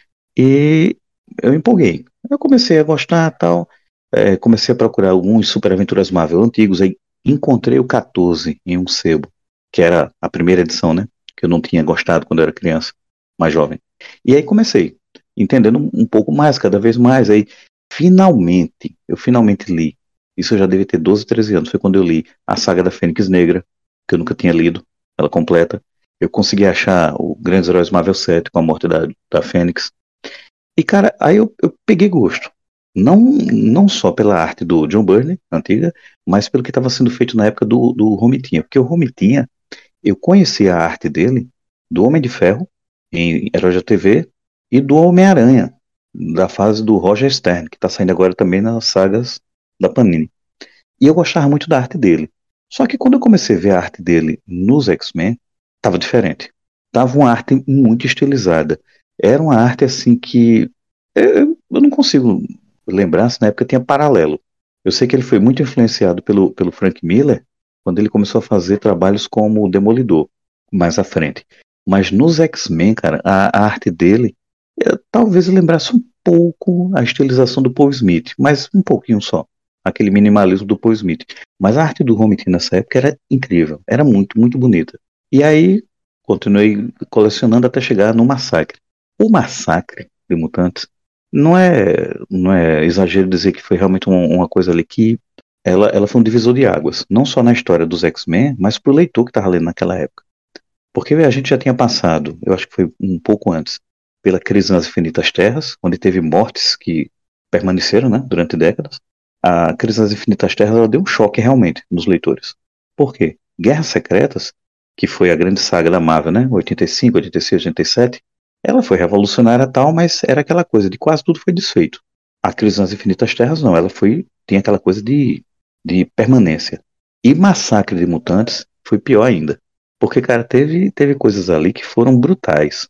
E eu empolguei. Eu comecei a gostar tal. É, comecei a procurar alguns Super Aventuras Marvel antigos. Aí encontrei o quatorze em um sebo, que era a primeira edição, né? Que eu não tinha gostado quando eu era criança, mais jovem. E aí comecei, entendendo um, um pouco mais, cada vez mais. Aí, finalmente, eu finalmente li. Isso eu já devia ter doze, treze anos. Foi quando eu li a saga da Fênix Negra, que eu nunca tinha lido, ela completa. Eu consegui achar o Grandes Heróis Marvel sete, com a morte da, da Fênix. E, cara, aí eu, eu peguei gosto. Não, não só pela arte do John Byrne, antiga, mas pelo que estava sendo feito na época do, do Romitinha. Porque o Romitinha, eu conheci a arte dele, do Homem de Ferro, em Herói da T V, e do Homem-Aranha, da fase do Roger Stern, que está saindo agora também nas sagas da Panini. E eu gostava muito da arte dele. Só que quando eu comecei a ver a arte dele nos X-Men, estava diferente. Tava uma arte muito estilizada. Era uma arte assim que eu, eu não consigo lembrar se na época tinha paralelo. Eu sei que ele foi muito influenciado pelo, pelo Frank Miller quando ele começou a fazer trabalhos como o Demolidor, mais à frente. Mas nos X-Men, cara, a, a arte dele, eu, talvez eu lembrasse um pouco a estilização do Paul Smith, mas um pouquinho só. Aquele minimalismo do Paul Smith. Mas a arte do Romita nessa época era incrível, era muito, muito bonita. E aí, continuei colecionando até chegar no Massacre. O Massacre de Mutantes não é, não é exagero dizer que foi realmente uma, uma coisa ali que ela, ela foi um divisor de águas, não só na história dos X-Men, mas para o leitor que estava lendo naquela época. Porque a gente já tinha passado, eu acho que foi um pouco antes, pela crise nas Infinitas Terras, onde teve mortes que permaneceram, né, durante décadas. A crise nas Infinitas Terras ela deu um choque realmente nos leitores. Por quê? Guerras Secretas, que foi a grande saga da Marvel, né, oitenta e cinco, oitenta e seis, oitenta e sete, ela foi revolucionária tal, mas era aquela coisa de quase tudo foi desfeito. A Crise nas Infinitas Terras não, ela foi, tem aquela coisa de, de permanência. E Massacre de Mutantes foi pior ainda. Porque, cara, teve, teve coisas ali que foram brutais.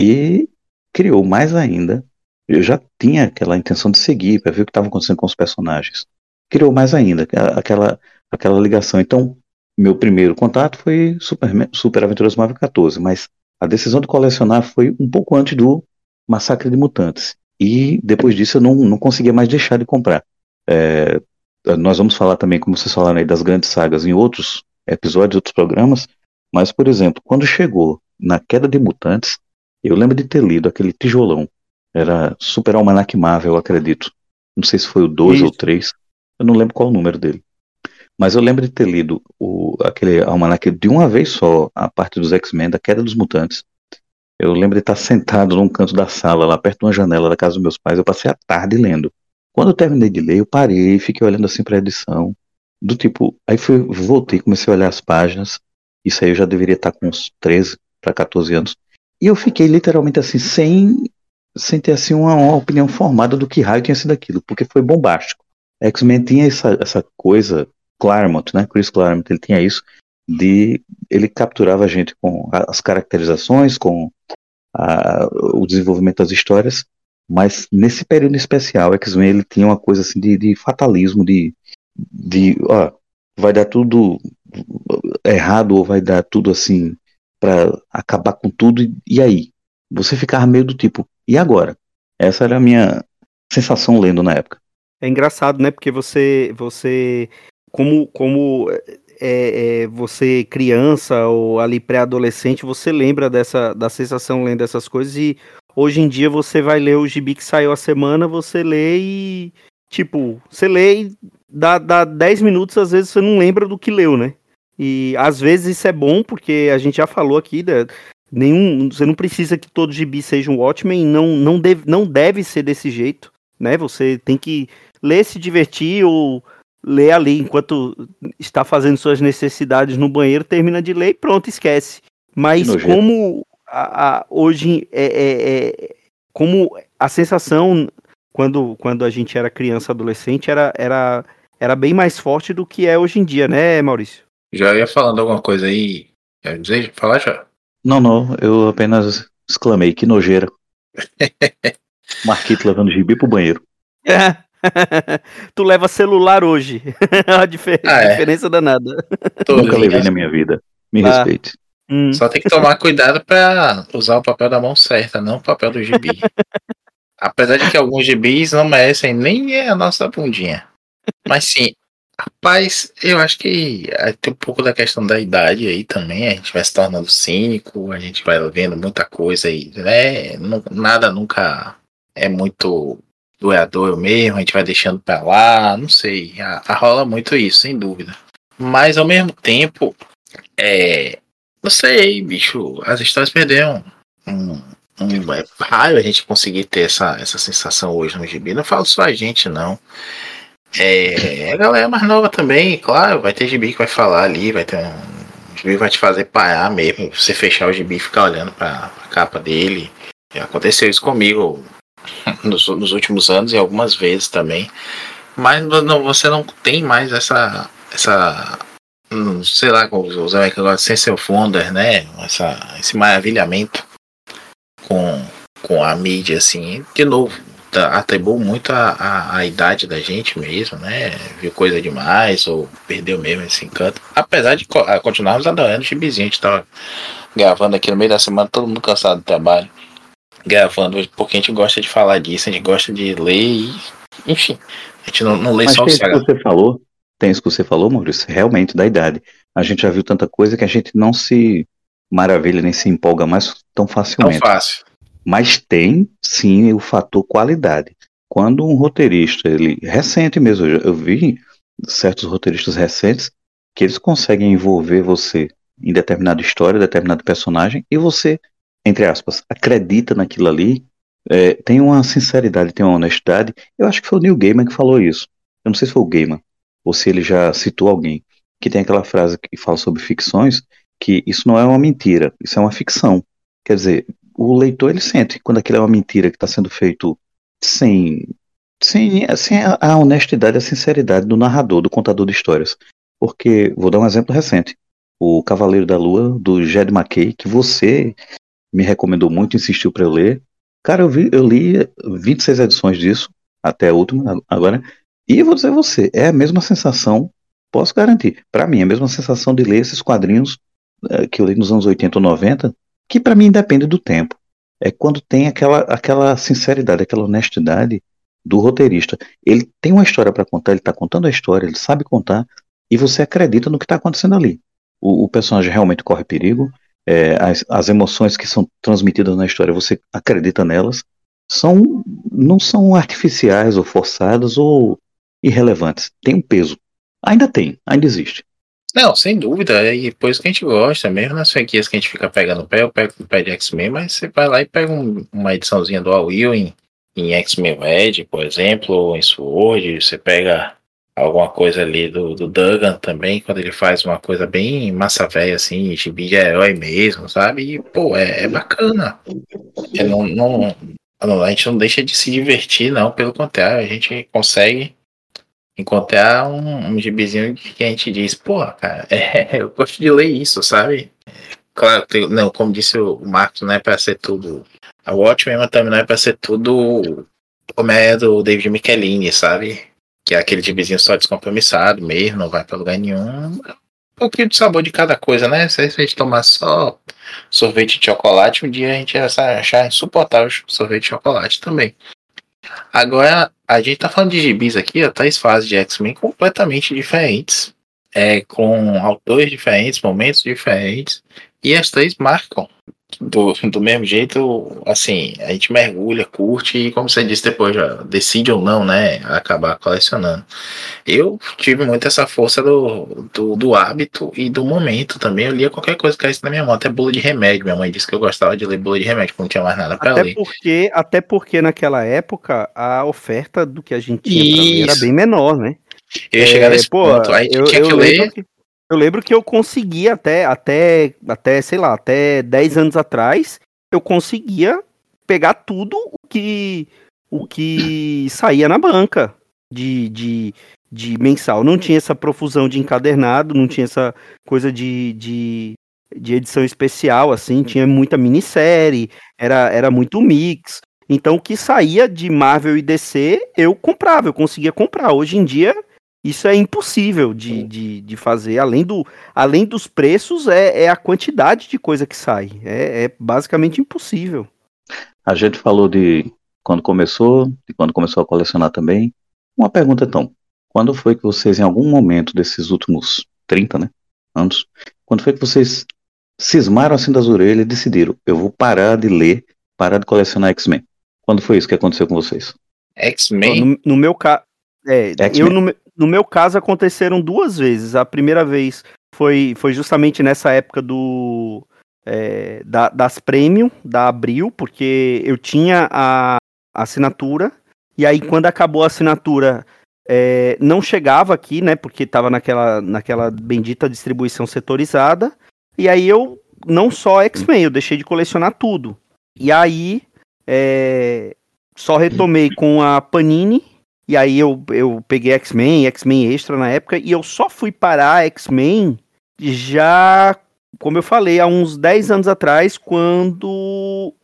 E criou mais ainda. Eu já tinha aquela intenção de seguir, para ver o que estava acontecendo com os personagens. Criou mais ainda aquela, aquela ligação. Então, meu primeiro contato foi Super, Super Aventuras Marvel quatorze, mas a decisão de colecionar foi um pouco antes do Massacre de Mutantes. E depois disso eu não, não conseguia mais deixar de comprar. É, nós vamos falar também, como vocês falaram aí, das grandes sagas em outros episódios, outros programas, mas, por exemplo, quando chegou na Queda de Mutantes, eu lembro de ter lido aquele tijolão. Era Super Almanac Marvel, eu acredito. Não sei se foi o dois ou Isso. três, eu não lembro qual o número dele. Mas eu lembro de ter lido o, aquele almanac de uma vez só, a parte dos X-Men, da Queda dos Mutantes. Eu lembro de estar sentado num canto da sala, lá perto de uma janela da casa dos meus pais. Eu passei a tarde lendo. Quando eu terminei de ler, eu parei e fiquei olhando assim para a edição. Do tipo, aí fui, voltei, comecei a olhar as páginas. Isso aí eu já deveria estar com uns treze para quatorze anos. E eu fiquei literalmente assim, sem, sem ter assim uma, uma opinião formada do que raio tinha sido aquilo, porque foi bombástico. X-Men tinha essa, essa coisa, Claremont, né? Chris Claremont, ele tinha isso de ele capturava a gente com as caracterizações, com a, o desenvolvimento das histórias, mas nesse período especial, X-Men ele tinha uma coisa assim de, de fatalismo, de, de ó, vai dar tudo errado ou vai dar tudo assim para acabar com tudo e, e aí? Você ficava meio do tipo, e agora? Essa era a minha sensação lendo na época. É engraçado, né? Porque você, você como, como é, é, você criança ou ali pré-adolescente, você lembra dessa da sensação lendo essas coisas e hoje em dia você vai ler o gibi que saiu a semana, você lê e, tipo, você lê e dá, dá dez minutos, às vezes você não lembra do que leu, né? E às vezes isso é bom, porque a gente já falou aqui, né? Nenhum, você não precisa que todo gibi seja um Watchmen, não, não, deve, não deve ser desse jeito, né? Você tem que ler, se divertir ou ler ali enquanto está fazendo suas necessidades no banheiro, termina de ler e pronto, esquece. Mas como a, a, hoje é, é, é, como a sensação quando, quando a gente era criança, adolescente, era, era, era bem mais forte do que é hoje em dia, né, Maurício? Já ia falando alguma coisa aí? Quer dizer, falar já? Não, não, eu apenas exclamei, que nojeira. Marquito levando gibi pro banheiro. Tu leva celular hoje. A difer- Ah, é. diferença danada. Nunca levei na minha vida. Me Ah. respeite. Hum. Só tem que tomar cuidado pra usar o papel da mão certa, não o papel do gibi. Apesar de que alguns gibis não merecem nem a nossa bundinha. Mas sim, rapaz, eu acho que tem um pouco da questão da idade aí também. A gente vai se tornando cínico, a gente vai vendo muita coisa aí, né? Não, nada nunca é muito doador mesmo, a gente vai deixando pra lá, não sei. A, a rola muito isso, sem dúvida. Mas ao mesmo tempo, é. Não sei, bicho, as histórias perderam um, um é raio a gente conseguir ter essa, essa sensação hoje no gibi. Não falo só a gente, não. É, a galera mais nova também, claro, vai ter gibi que vai falar ali, vai ter um. O gibi vai te fazer parar mesmo, você fechar o gibi e ficar olhando pra, pra capa dele. Aconteceu isso comigo nos, nos últimos anos e algumas vezes também. Mas não, você não tem mais essa. essa sei lá, como os americanos agora, sense of wonder, né? Essa, esse maravilhamento com, com a mídia, assim. De novo, atribui muito a, a, a idade da gente mesmo, né? Viu coisa demais ou perdeu mesmo esse encanto. Apesar de continuarmos adorando o gibizinho, a gente tava gravando aqui no meio da semana, todo mundo cansado do trabalho, gravando, porque a gente gosta de falar disso, a gente gosta de ler e, enfim, a gente não, não lê Mas só o tem isso que você falou, tem isso que você falou, Maurício, realmente, da idade. A gente já viu tanta coisa que a gente não se maravilha nem se empolga mais tão facilmente. Tão fácil. Mas tem, sim, o fator qualidade. Quando um roteirista, ele recente mesmo, eu, eu vi certos roteiristas recentes que eles conseguem envolver você em determinada história, determinado personagem, e você, entre aspas, acredita naquilo ali, é, tem uma sinceridade, tem uma honestidade. Eu acho que foi o Neil Gaiman que falou isso. Eu não sei se foi o Gaiman, ou se ele já citou alguém, que tem aquela frase que fala sobre ficções, que isso não é uma mentira, isso é uma ficção. Quer dizer, o leitor ele sente quando aquilo é uma mentira que está sendo feito sem, sem, sem a, a honestidade, a sinceridade do narrador, do contador de histórias. Porque, vou dar um exemplo recente, o Cavaleiro da Lua, do Jed McKay, que você me recomendou muito, insistiu para eu ler. Cara, eu, vi, eu li vinte e seis edições disso, até a última agora, e eu vou dizer a você, é a mesma sensação Posso garantir. Pra mim, é a mesma sensação de ler esses quadrinhos eh, que eu li nos anos oitenta ou noventa, que pra mim depende do tempo. É quando tem aquela, aquela sinceridade, aquela honestidade do roteirista. Ele tem uma história pra contar, ele tá contando a história, ele sabe contar, e você acredita no que tá acontecendo ali. O, o personagem realmente corre perigo, é, as, as emoções que são transmitidas na história, você acredita nelas, são, não são artificiais ou forçadas ou irrelevantes. Tem um peso. Ainda tem, ainda existe. Não, sem dúvida, é e por isso que a gente gosta, mesmo nas franquias que a gente fica pegando o pé, eu pego o pé de X-Men, mas você vai lá e pega um- uma ediçãozinha do Al Ewing em X-Men Red, por exemplo, ou em Sword, você pega alguma coisa ali do, do Duggan também, quando ele faz uma coisa bem massa velha, assim, gibi de herói mesmo, sabe? E, pô, é, é bacana. É, não, não, não- a gente não deixa de se divertir, não, pelo contrário, a gente consegue encontrar um, um gibizinho que a gente diz, pô, cara, é, eu gosto de ler isso, sabe? Claro, tem- não, como disse o Marcos, não é pra ser tudo. A Watchmen mas também não é pra ser tudo como é do David Michelini, sabe? Que é aquele gibizinho só descompromissado mesmo, não vai pra lugar nenhum. Um pouquinho de sabor de cada coisa, né? Se a gente tomar só sorvete de chocolate, um dia a gente ia achar insuportável sorvete de chocolate também. Agora, a gente tá falando de gibis aqui, ó, três fases de X-Men completamente diferentes, é, com autores diferentes, momentos diferentes, e as três marcam do, do mesmo jeito, assim, a gente mergulha, curte, e como você disse depois, já decide ou não, né, acabar colecionando. Eu tive muito essa força do, do, do hábito e do momento também, eu lia qualquer coisa que caísse na minha mão, até bula de remédio, minha mãe disse que eu gostava de ler bula de remédio, porque não tinha mais nada pra Até ler. porque, até porque naquela época a oferta do que a gente tinha pra ler era Isso. bem menor, né? Eu ia chegar É, nesse pô, ponto. Aí eu, tinha eu que lembro ler. que eu lembro que eu conseguia até, até, até, sei lá, até dez anos atrás, eu conseguia pegar tudo o que, o que saía na banca de, de, de mensal. Não tinha essa profusão de encadernado, não tinha essa coisa de, de, de edição especial, assim, tinha muita minissérie, era, era muito mix. Então, o que saía de Marvel e D C, eu comprava, eu conseguia comprar. Hoje em dia, isso é impossível de, de, de fazer. Além, do, além dos preços, é, é a quantidade de coisa que sai. É, é basicamente impossível. A gente falou de quando começou, de quando começou a colecionar também. Uma pergunta então, quando foi que vocês, em algum momento desses últimos trinta, né, anos, quando foi que vocês cismaram assim das orelhas e decidiram, eu vou parar de ler, parar de colecionar X-Men? Quando foi isso que aconteceu com vocês? Ó, X-Men. No, no meu caso, é, eu X-Men. no, me- no meu caso aconteceram duas vezes. A primeira vez foi, foi justamente nessa época do é, da- das Premium da Abril, porque eu tinha a assinatura e aí quando acabou a assinatura é, não chegava aqui, né? Porque estava naquela naquela bendita distribuição setorizada. E aí eu não só X-Men, eu deixei de colecionar tudo. E aí é, só retomei com a Panini. E aí eu, eu peguei X-Men, X-Men Extra na época, e eu só fui parar X-Men já, como eu falei, há uns dez anos atrás, quando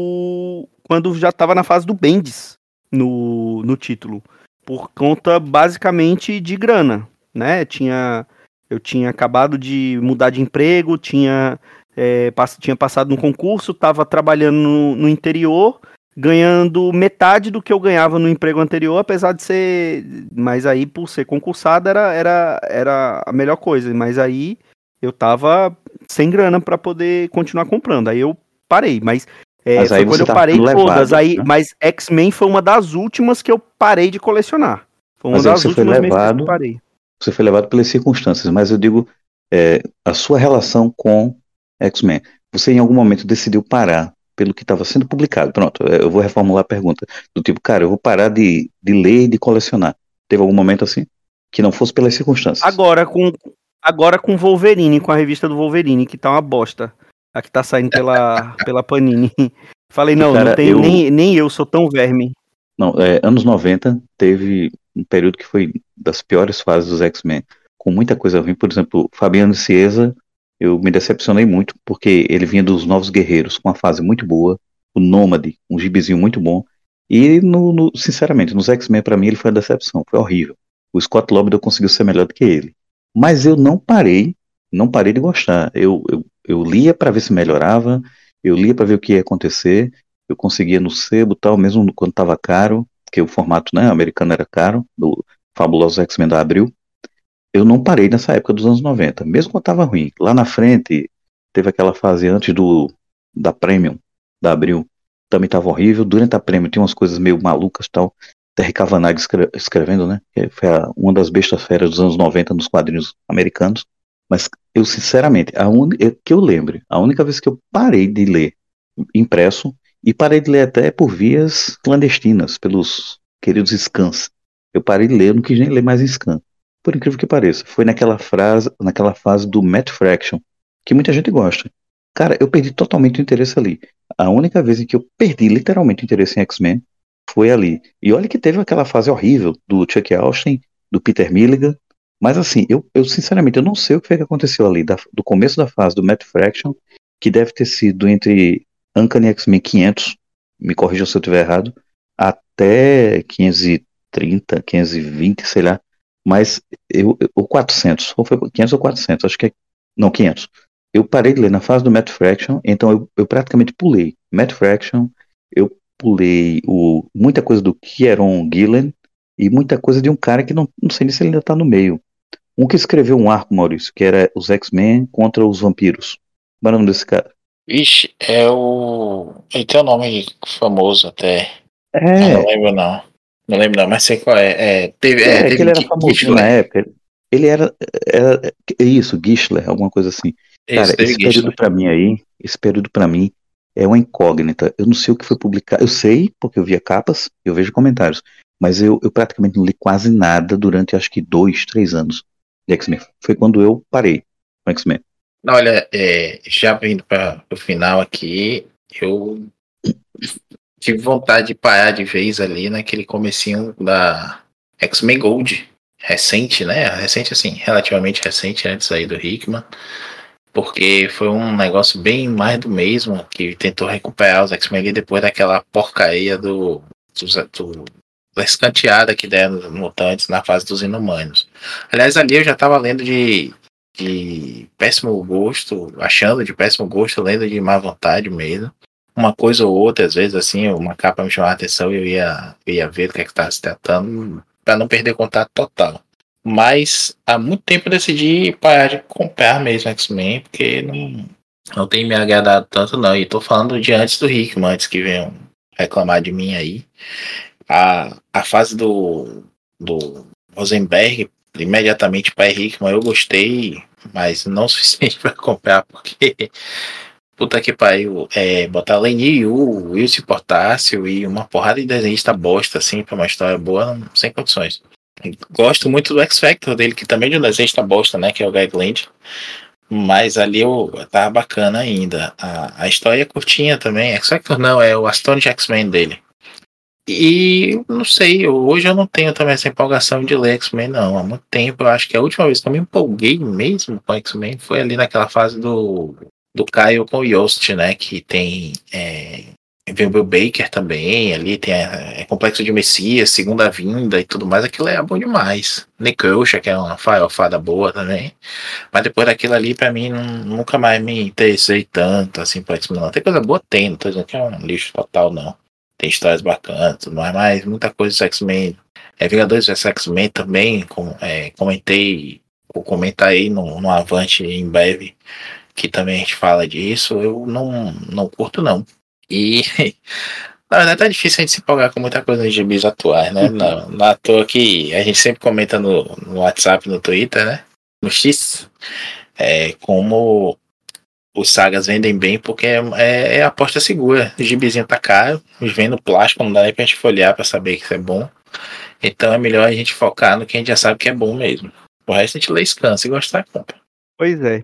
o quando já estava na fase do Bendis no, no título. Por conta, basicamente, de grana, né? Tinha, eu tinha acabado de mudar de emprego, tinha, é, pass- tinha passado num concurso, estava trabalhando no, no interior, ganhando metade do que eu ganhava no emprego anterior, apesar de ser. Mas aí, por ser concursado, era, era, era a melhor coisa. Mas aí eu tava sem grana para poder continuar comprando. Aí eu parei. Mas é, Mas aí foi quando você eu tá parei sendo todas. levado, Aí, né? mas X-Men foi uma das últimas que eu parei de colecionar. Foi uma Mas aí das você foi últimas mesmo que eu levado, parei. você foi levado pelas circunstâncias, mas eu digo, é, a sua relação com X-Men. Você em algum momento decidiu parar pelo que estava sendo publicado. Pronto, é, eu vou reformular a pergunta. Do tipo, cara, eu vou parar de, de ler e de colecionar. Teve algum momento assim? Que não fosse pelas circunstâncias. Agora com agora com Wolverine, com a revista do Wolverine, que tá uma bosta. A que tá saindo pela, pela Panini. Falei, não, não Cara, tem, eu. nem, nem eu sou tão verme. Não, é, anos noventa teve um período que foi das piores fases dos X-Men, com muita coisa ruim. Por exemplo, Fabiano Cieza, eu me decepcionei muito, porque ele vinha dos Novos Guerreiros, com uma fase muito boa, o Nômade, um gibizinho muito bom. E, no, no- sinceramente, nos X-Men, pra mim, ele foi uma decepção, foi horrível. O Scott Lobdell conseguiu ser melhor do que ele. Mas eu não parei, não parei de gostar. Eu, eu, eu lia para ver se melhorava, eu lia para ver o que ia acontecer, eu conseguia no sebo e tal, mesmo quando estava caro, porque o formato, né, americano era caro, do fabuloso X-Men da Abril. Eu não parei nessa época dos anos noventa, mesmo quando estava ruim. Lá na frente, teve aquela fase antes do da Premium, da Abril, também estava horrível. Durante a Premium tinha umas coisas meio malucas e tal. Terry Cavanagh escre- escrevendo, né? Que foi a- uma das bestas feras dos anos noventa nos quadrinhos americanos. Mas eu, sinceramente, a un... eu- que eu lembre, a única vez que eu parei de ler impresso, e parei de ler até por vias clandestinas, pelos queridos scans. Eu parei de ler, eu não quis nem ler mais em scan. Por incrível que pareça, foi naquela frase, naquela fase do Matt Fraction, que muita gente gosta. Cara, eu perdi totalmente o interesse ali. A única vez em que eu perdi literalmente o interesse em X-Men foi ali. E olha que teve aquela fase horrível do Chuck Austin, do Peter Milligan, mas assim, eu, eu sinceramente eu não sei o que foi que aconteceu ali, da- do começo da fase do Matt Fraction, que deve ter sido entre Uncanny X-Men quinhentos, me corrijam se eu estiver errado, até quinhentos e trinta, quinhentos e vinte, sei lá, mas eu, eu- ou quatrocentos, ou foi quinhentos ou quatrocentos, acho que é, não, quinhentos. Eu parei de ler na fase do Matt Fraction, então eu, eu praticamente pulei Matt Fraction, eu pulei o, muita coisa do Kieron Gillen e muita coisa de um cara que não, não sei nem se ele ainda tá no meio. Um que escreveu um arco, Maurício, que era os X-Men contra os vampiros. Qual era o nome desse cara? Ixi, é o. Ele tem um nome famoso até. Eu não É, lembro não. Não lembro não, mas sei qual é. É, teve, é, é que teve ele era Gi- famosinho na Gishler. época. Ele era, era é isso, Gischler, alguma coisa assim. Isso, Cara, teve esse período Gishler. pra mim aí, esse período pra mim é uma incógnita. Eu não sei o que foi publicado. Eu sei, porque eu via capas, eu vejo comentários, mas eu, eu praticamente não li quase nada durante acho que dois, três anos de X-Men. Foi quando eu parei com X-Men. Não, olha, é, já vindo para o final aqui, eu tive vontade de parar de vez ali naquele comecinho da X-Men Gold. Recente, né? Recente assim, relativamente recente, antes aí do Hickman. Porque foi um negócio bem mais do mesmo, que tentou recuperar os X-Men ali depois daquela porcaria do, do, do da escanteada que deram nos mutantes na fase dos inumanos. Aliás, ali eu já tava lendo de, de péssimo gosto, achando de péssimo gosto, lendo de má vontade mesmo. Uma coisa ou outra, às vezes, assim, uma capa me chamava a atenção e eu ia, eu ia ver o que é que estava se tratando, para não perder contato total. Mas há muito tempo eu decidi parar de comprar mesmo X-Men, porque não, não tem me agradado tanto, não. E tô falando de antes do Hickman, antes que venham reclamar de mim aí. A, a fase do, do Rosenberg, imediatamente para Hickman, eu gostei, mas não o suficiente para comprar, porque puta que pariu, é, botar Lenny Yu, Wilson Portácio e uma porrada de desenhista bosta, assim, pra uma história boa, não- sem condições. Gosto muito do X-Factor dele, que também é de um desenhista bosta, né, que é o Guy Gland. Mas ali eu tava bacana ainda. A, a história é curtinha também. X-Factor não, é o Astonishing X-Men dele. E não sei, eu- hoje eu não tenho também essa empolgação de ler X-Men, não. Há muito tempo, eu acho que a última vez que eu me empolguei mesmo com X-Men foi ali naquela fase do, do Kyle com o Yost, né? Que tem. É, vem o Bill Baker também, ali tem é, Complexo de Messias, Segunda Vinda e tudo mais. Aquilo é bom demais. Necrosha, que é uma farofada boa também. Mas depois daquilo ali, pra mim, não- nunca mais me interessei tanto assim por X-Men, não. Tem coisa boa, tem, não tô dizendo que é um lixo total, não. Tem histórias bacanas, tudo mais, mas muita coisa do X-Men. É, Vingadores versus X-Men também, com, é, comentei, vou comentar aí no, no Avante em breve, que também a gente fala disso, eu não, não curto não. E, na verdade, tá difícil a gente se empolgar com muita coisa de gibis atuais, né? Não, não é à toa que a gente sempre comenta no, no WhatsApp, no Twitter, né? No X, é, como os sagas vendem bem porque é, é, é aposta segura. O gibizinho tá caro, vendo plástico, não dá nem pra gente folhear pra saber que isso é bom. Então é melhor a gente focar no que a gente já sabe que é bom mesmo. O resto a gente lê scan, se gostar, compra. Pois é.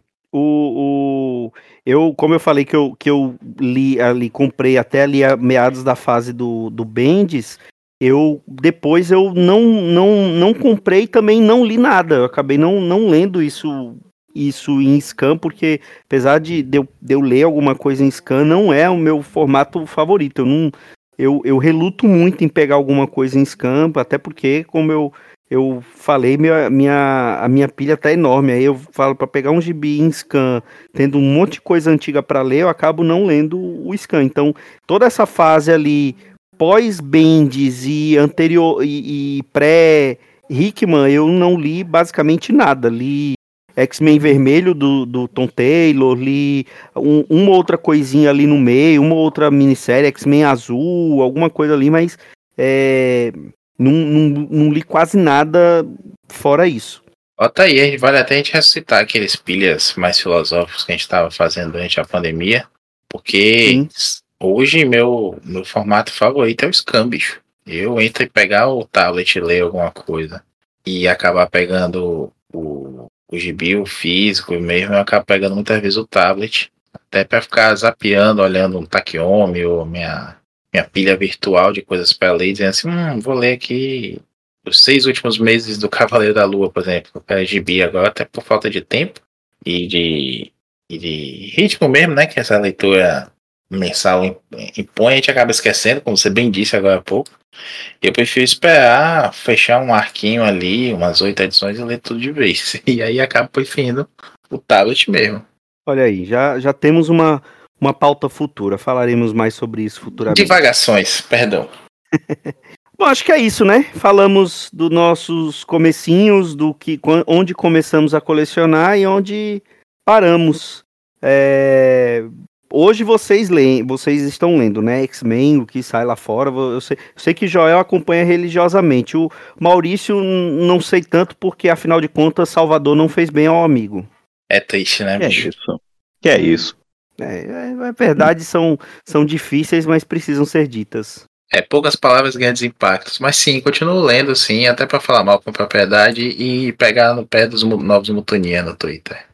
O, o, eu, como eu falei que eu, que eu li ali, comprei até ali a meados da fase do, do Bendis, eu depois eu não, não, não comprei e também não li nada. Eu acabei não, não lendo isso, isso em scan, porque apesar de, de, eu, de eu ler alguma coisa em scan, não é o meu formato favorito. Eu, não, eu, eu reluto muito em pegar alguma coisa em scan, até porque, como eu eu falei, minha, minha, a minha pilha tá enorme. Aí eu falo para pegar um gibi em scan, tendo um monte de coisa antiga para ler, eu acabo não lendo o scan. Então, toda essa fase ali, pós-Bendis e anterior e, e pré-Hickman, eu não li basicamente nada. Li X-Men Vermelho do, do Tom Taylor, li um, uma outra coisinha ali no meio, uma outra minissérie, X-Men Azul, alguma coisa ali, mas é, não, não, não li quase nada fora isso. Ó, tá aí, vale até a gente ressuscitar aqueles pilhas mais filosóficos que a gente estava fazendo durante a pandemia, porque Sim. hoje meu, meu formato favorito é o scan, bicho. Eu entro e pegar o tablet e ler alguma coisa e acabar pegando o o gibi, o físico mesmo, eu acabo pegando muitas vezes o tablet, até para ficar zapeando, olhando um Takeomi ou minha, minha pilha virtual de coisas para ler, dizendo assim, hum, vou ler aqui os seis últimos meses do Cavaleiro da Lua, por exemplo, para gibi agora, até por falta de tempo e de, e de ritmo mesmo, né, que essa leitura mensal impõe, a gente acaba esquecendo, como você bem disse agora há pouco. Eu prefiro esperar fechar um arquinho ali, umas oito edições e ler tudo de vez. E aí acabo preferindo o tablet mesmo. Olha aí, já, já temos uma, uma pauta futura. Falaremos mais sobre isso futuramente. Divagações, perdão. Bom, acho que é isso, né? Falamos dos nossos comecinhos, do que, onde começamos a colecionar e onde paramos. É... Hoje vocês leem, vocês estão lendo, né? X-Men, o que sai lá fora. Eu sei, eu sei que Joel acompanha religiosamente. O Maurício não sei tanto, porque afinal de contas Salvador não fez bem ao amigo. É triste, né, bicho? Que é isso? Que é isso? É, é, é verdade, são, são difíceis, mas precisam ser ditas. É, poucas palavras, grandes impactos. Mas sim, continuo lendo, sim, até pra falar mal com propriedade e pegar no pé dos novos Mutania no Twitter.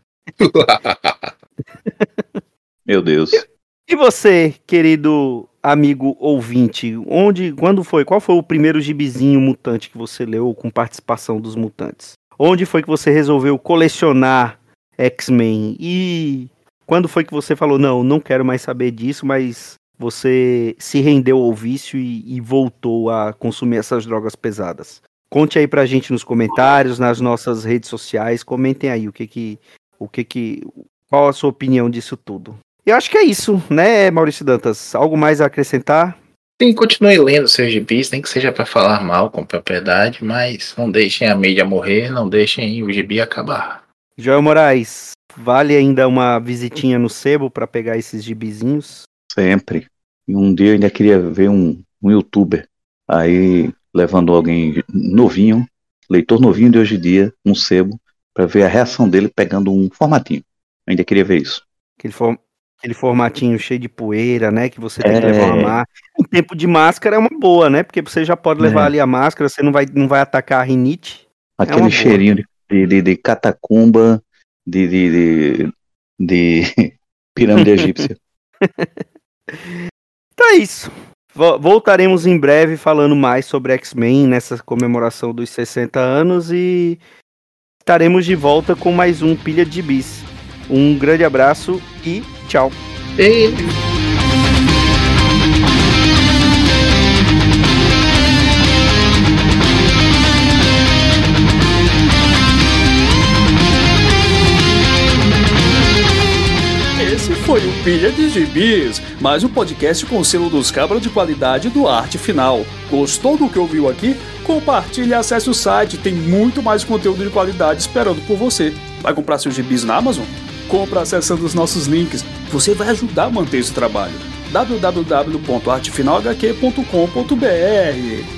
Meu Deus. E você, querido amigo ouvinte, onde, quando foi, qual foi o primeiro gibizinho mutante que você leu com participação dos mutantes? Onde foi que você resolveu colecionar X-Men? E quando foi que você falou, não, não quero mais saber disso, mas você se rendeu ao vício e, e voltou a consumir essas drogas pesadas? Conte aí pra gente nos comentários, nas nossas redes sociais, comentem aí o que que, o que que, qual a sua opinião disso tudo. Eu acho que é isso, né, Maurício Dantas? Algo mais a acrescentar? Sim, continue lendo seus gibis, nem que seja para falar mal com propriedade, mas não deixem a mídia morrer, não deixem o gibi acabar. Joel Moraes, vale ainda uma visitinha no sebo para pegar esses gibizinhos? Sempre. E um dia eu ainda queria ver um, um youtuber, aí levando alguém novinho, leitor novinho de hoje em dia, um sebo, para ver a reação dele pegando um formatinho. Eu ainda queria ver isso. Aquele form... Aquele formatinho cheio de poeira, né? Que você tem é... que levar uma máscara. Em tempo de máscara é uma boa, né? Porque você já pode levar é. ali a máscara, você não vai, não vai atacar a rinite. Aquele é cheirinho de, de, de catacumba, de, de, de, de pirâmide egípcia. Então é isso. Voltaremos em breve falando mais sobre X-Men nessa comemoração dos sessenta anos e estaremos de volta com mais um Pilha de Bis. Um grande abraço e tchau. E... Esse foi o Pilha de Gibis, mais um podcast com o selo dos cabras de qualidade do Arte Final. Gostou do que ouviu aqui? Compartilhe e acesse o site, tem muito mais conteúdo de qualidade esperando por você. Vai comprar seus gibis na Amazon? Compra acessando os nossos links. Você vai ajudar a manter esse trabalho. w w w ponto arte final h q ponto com ponto b r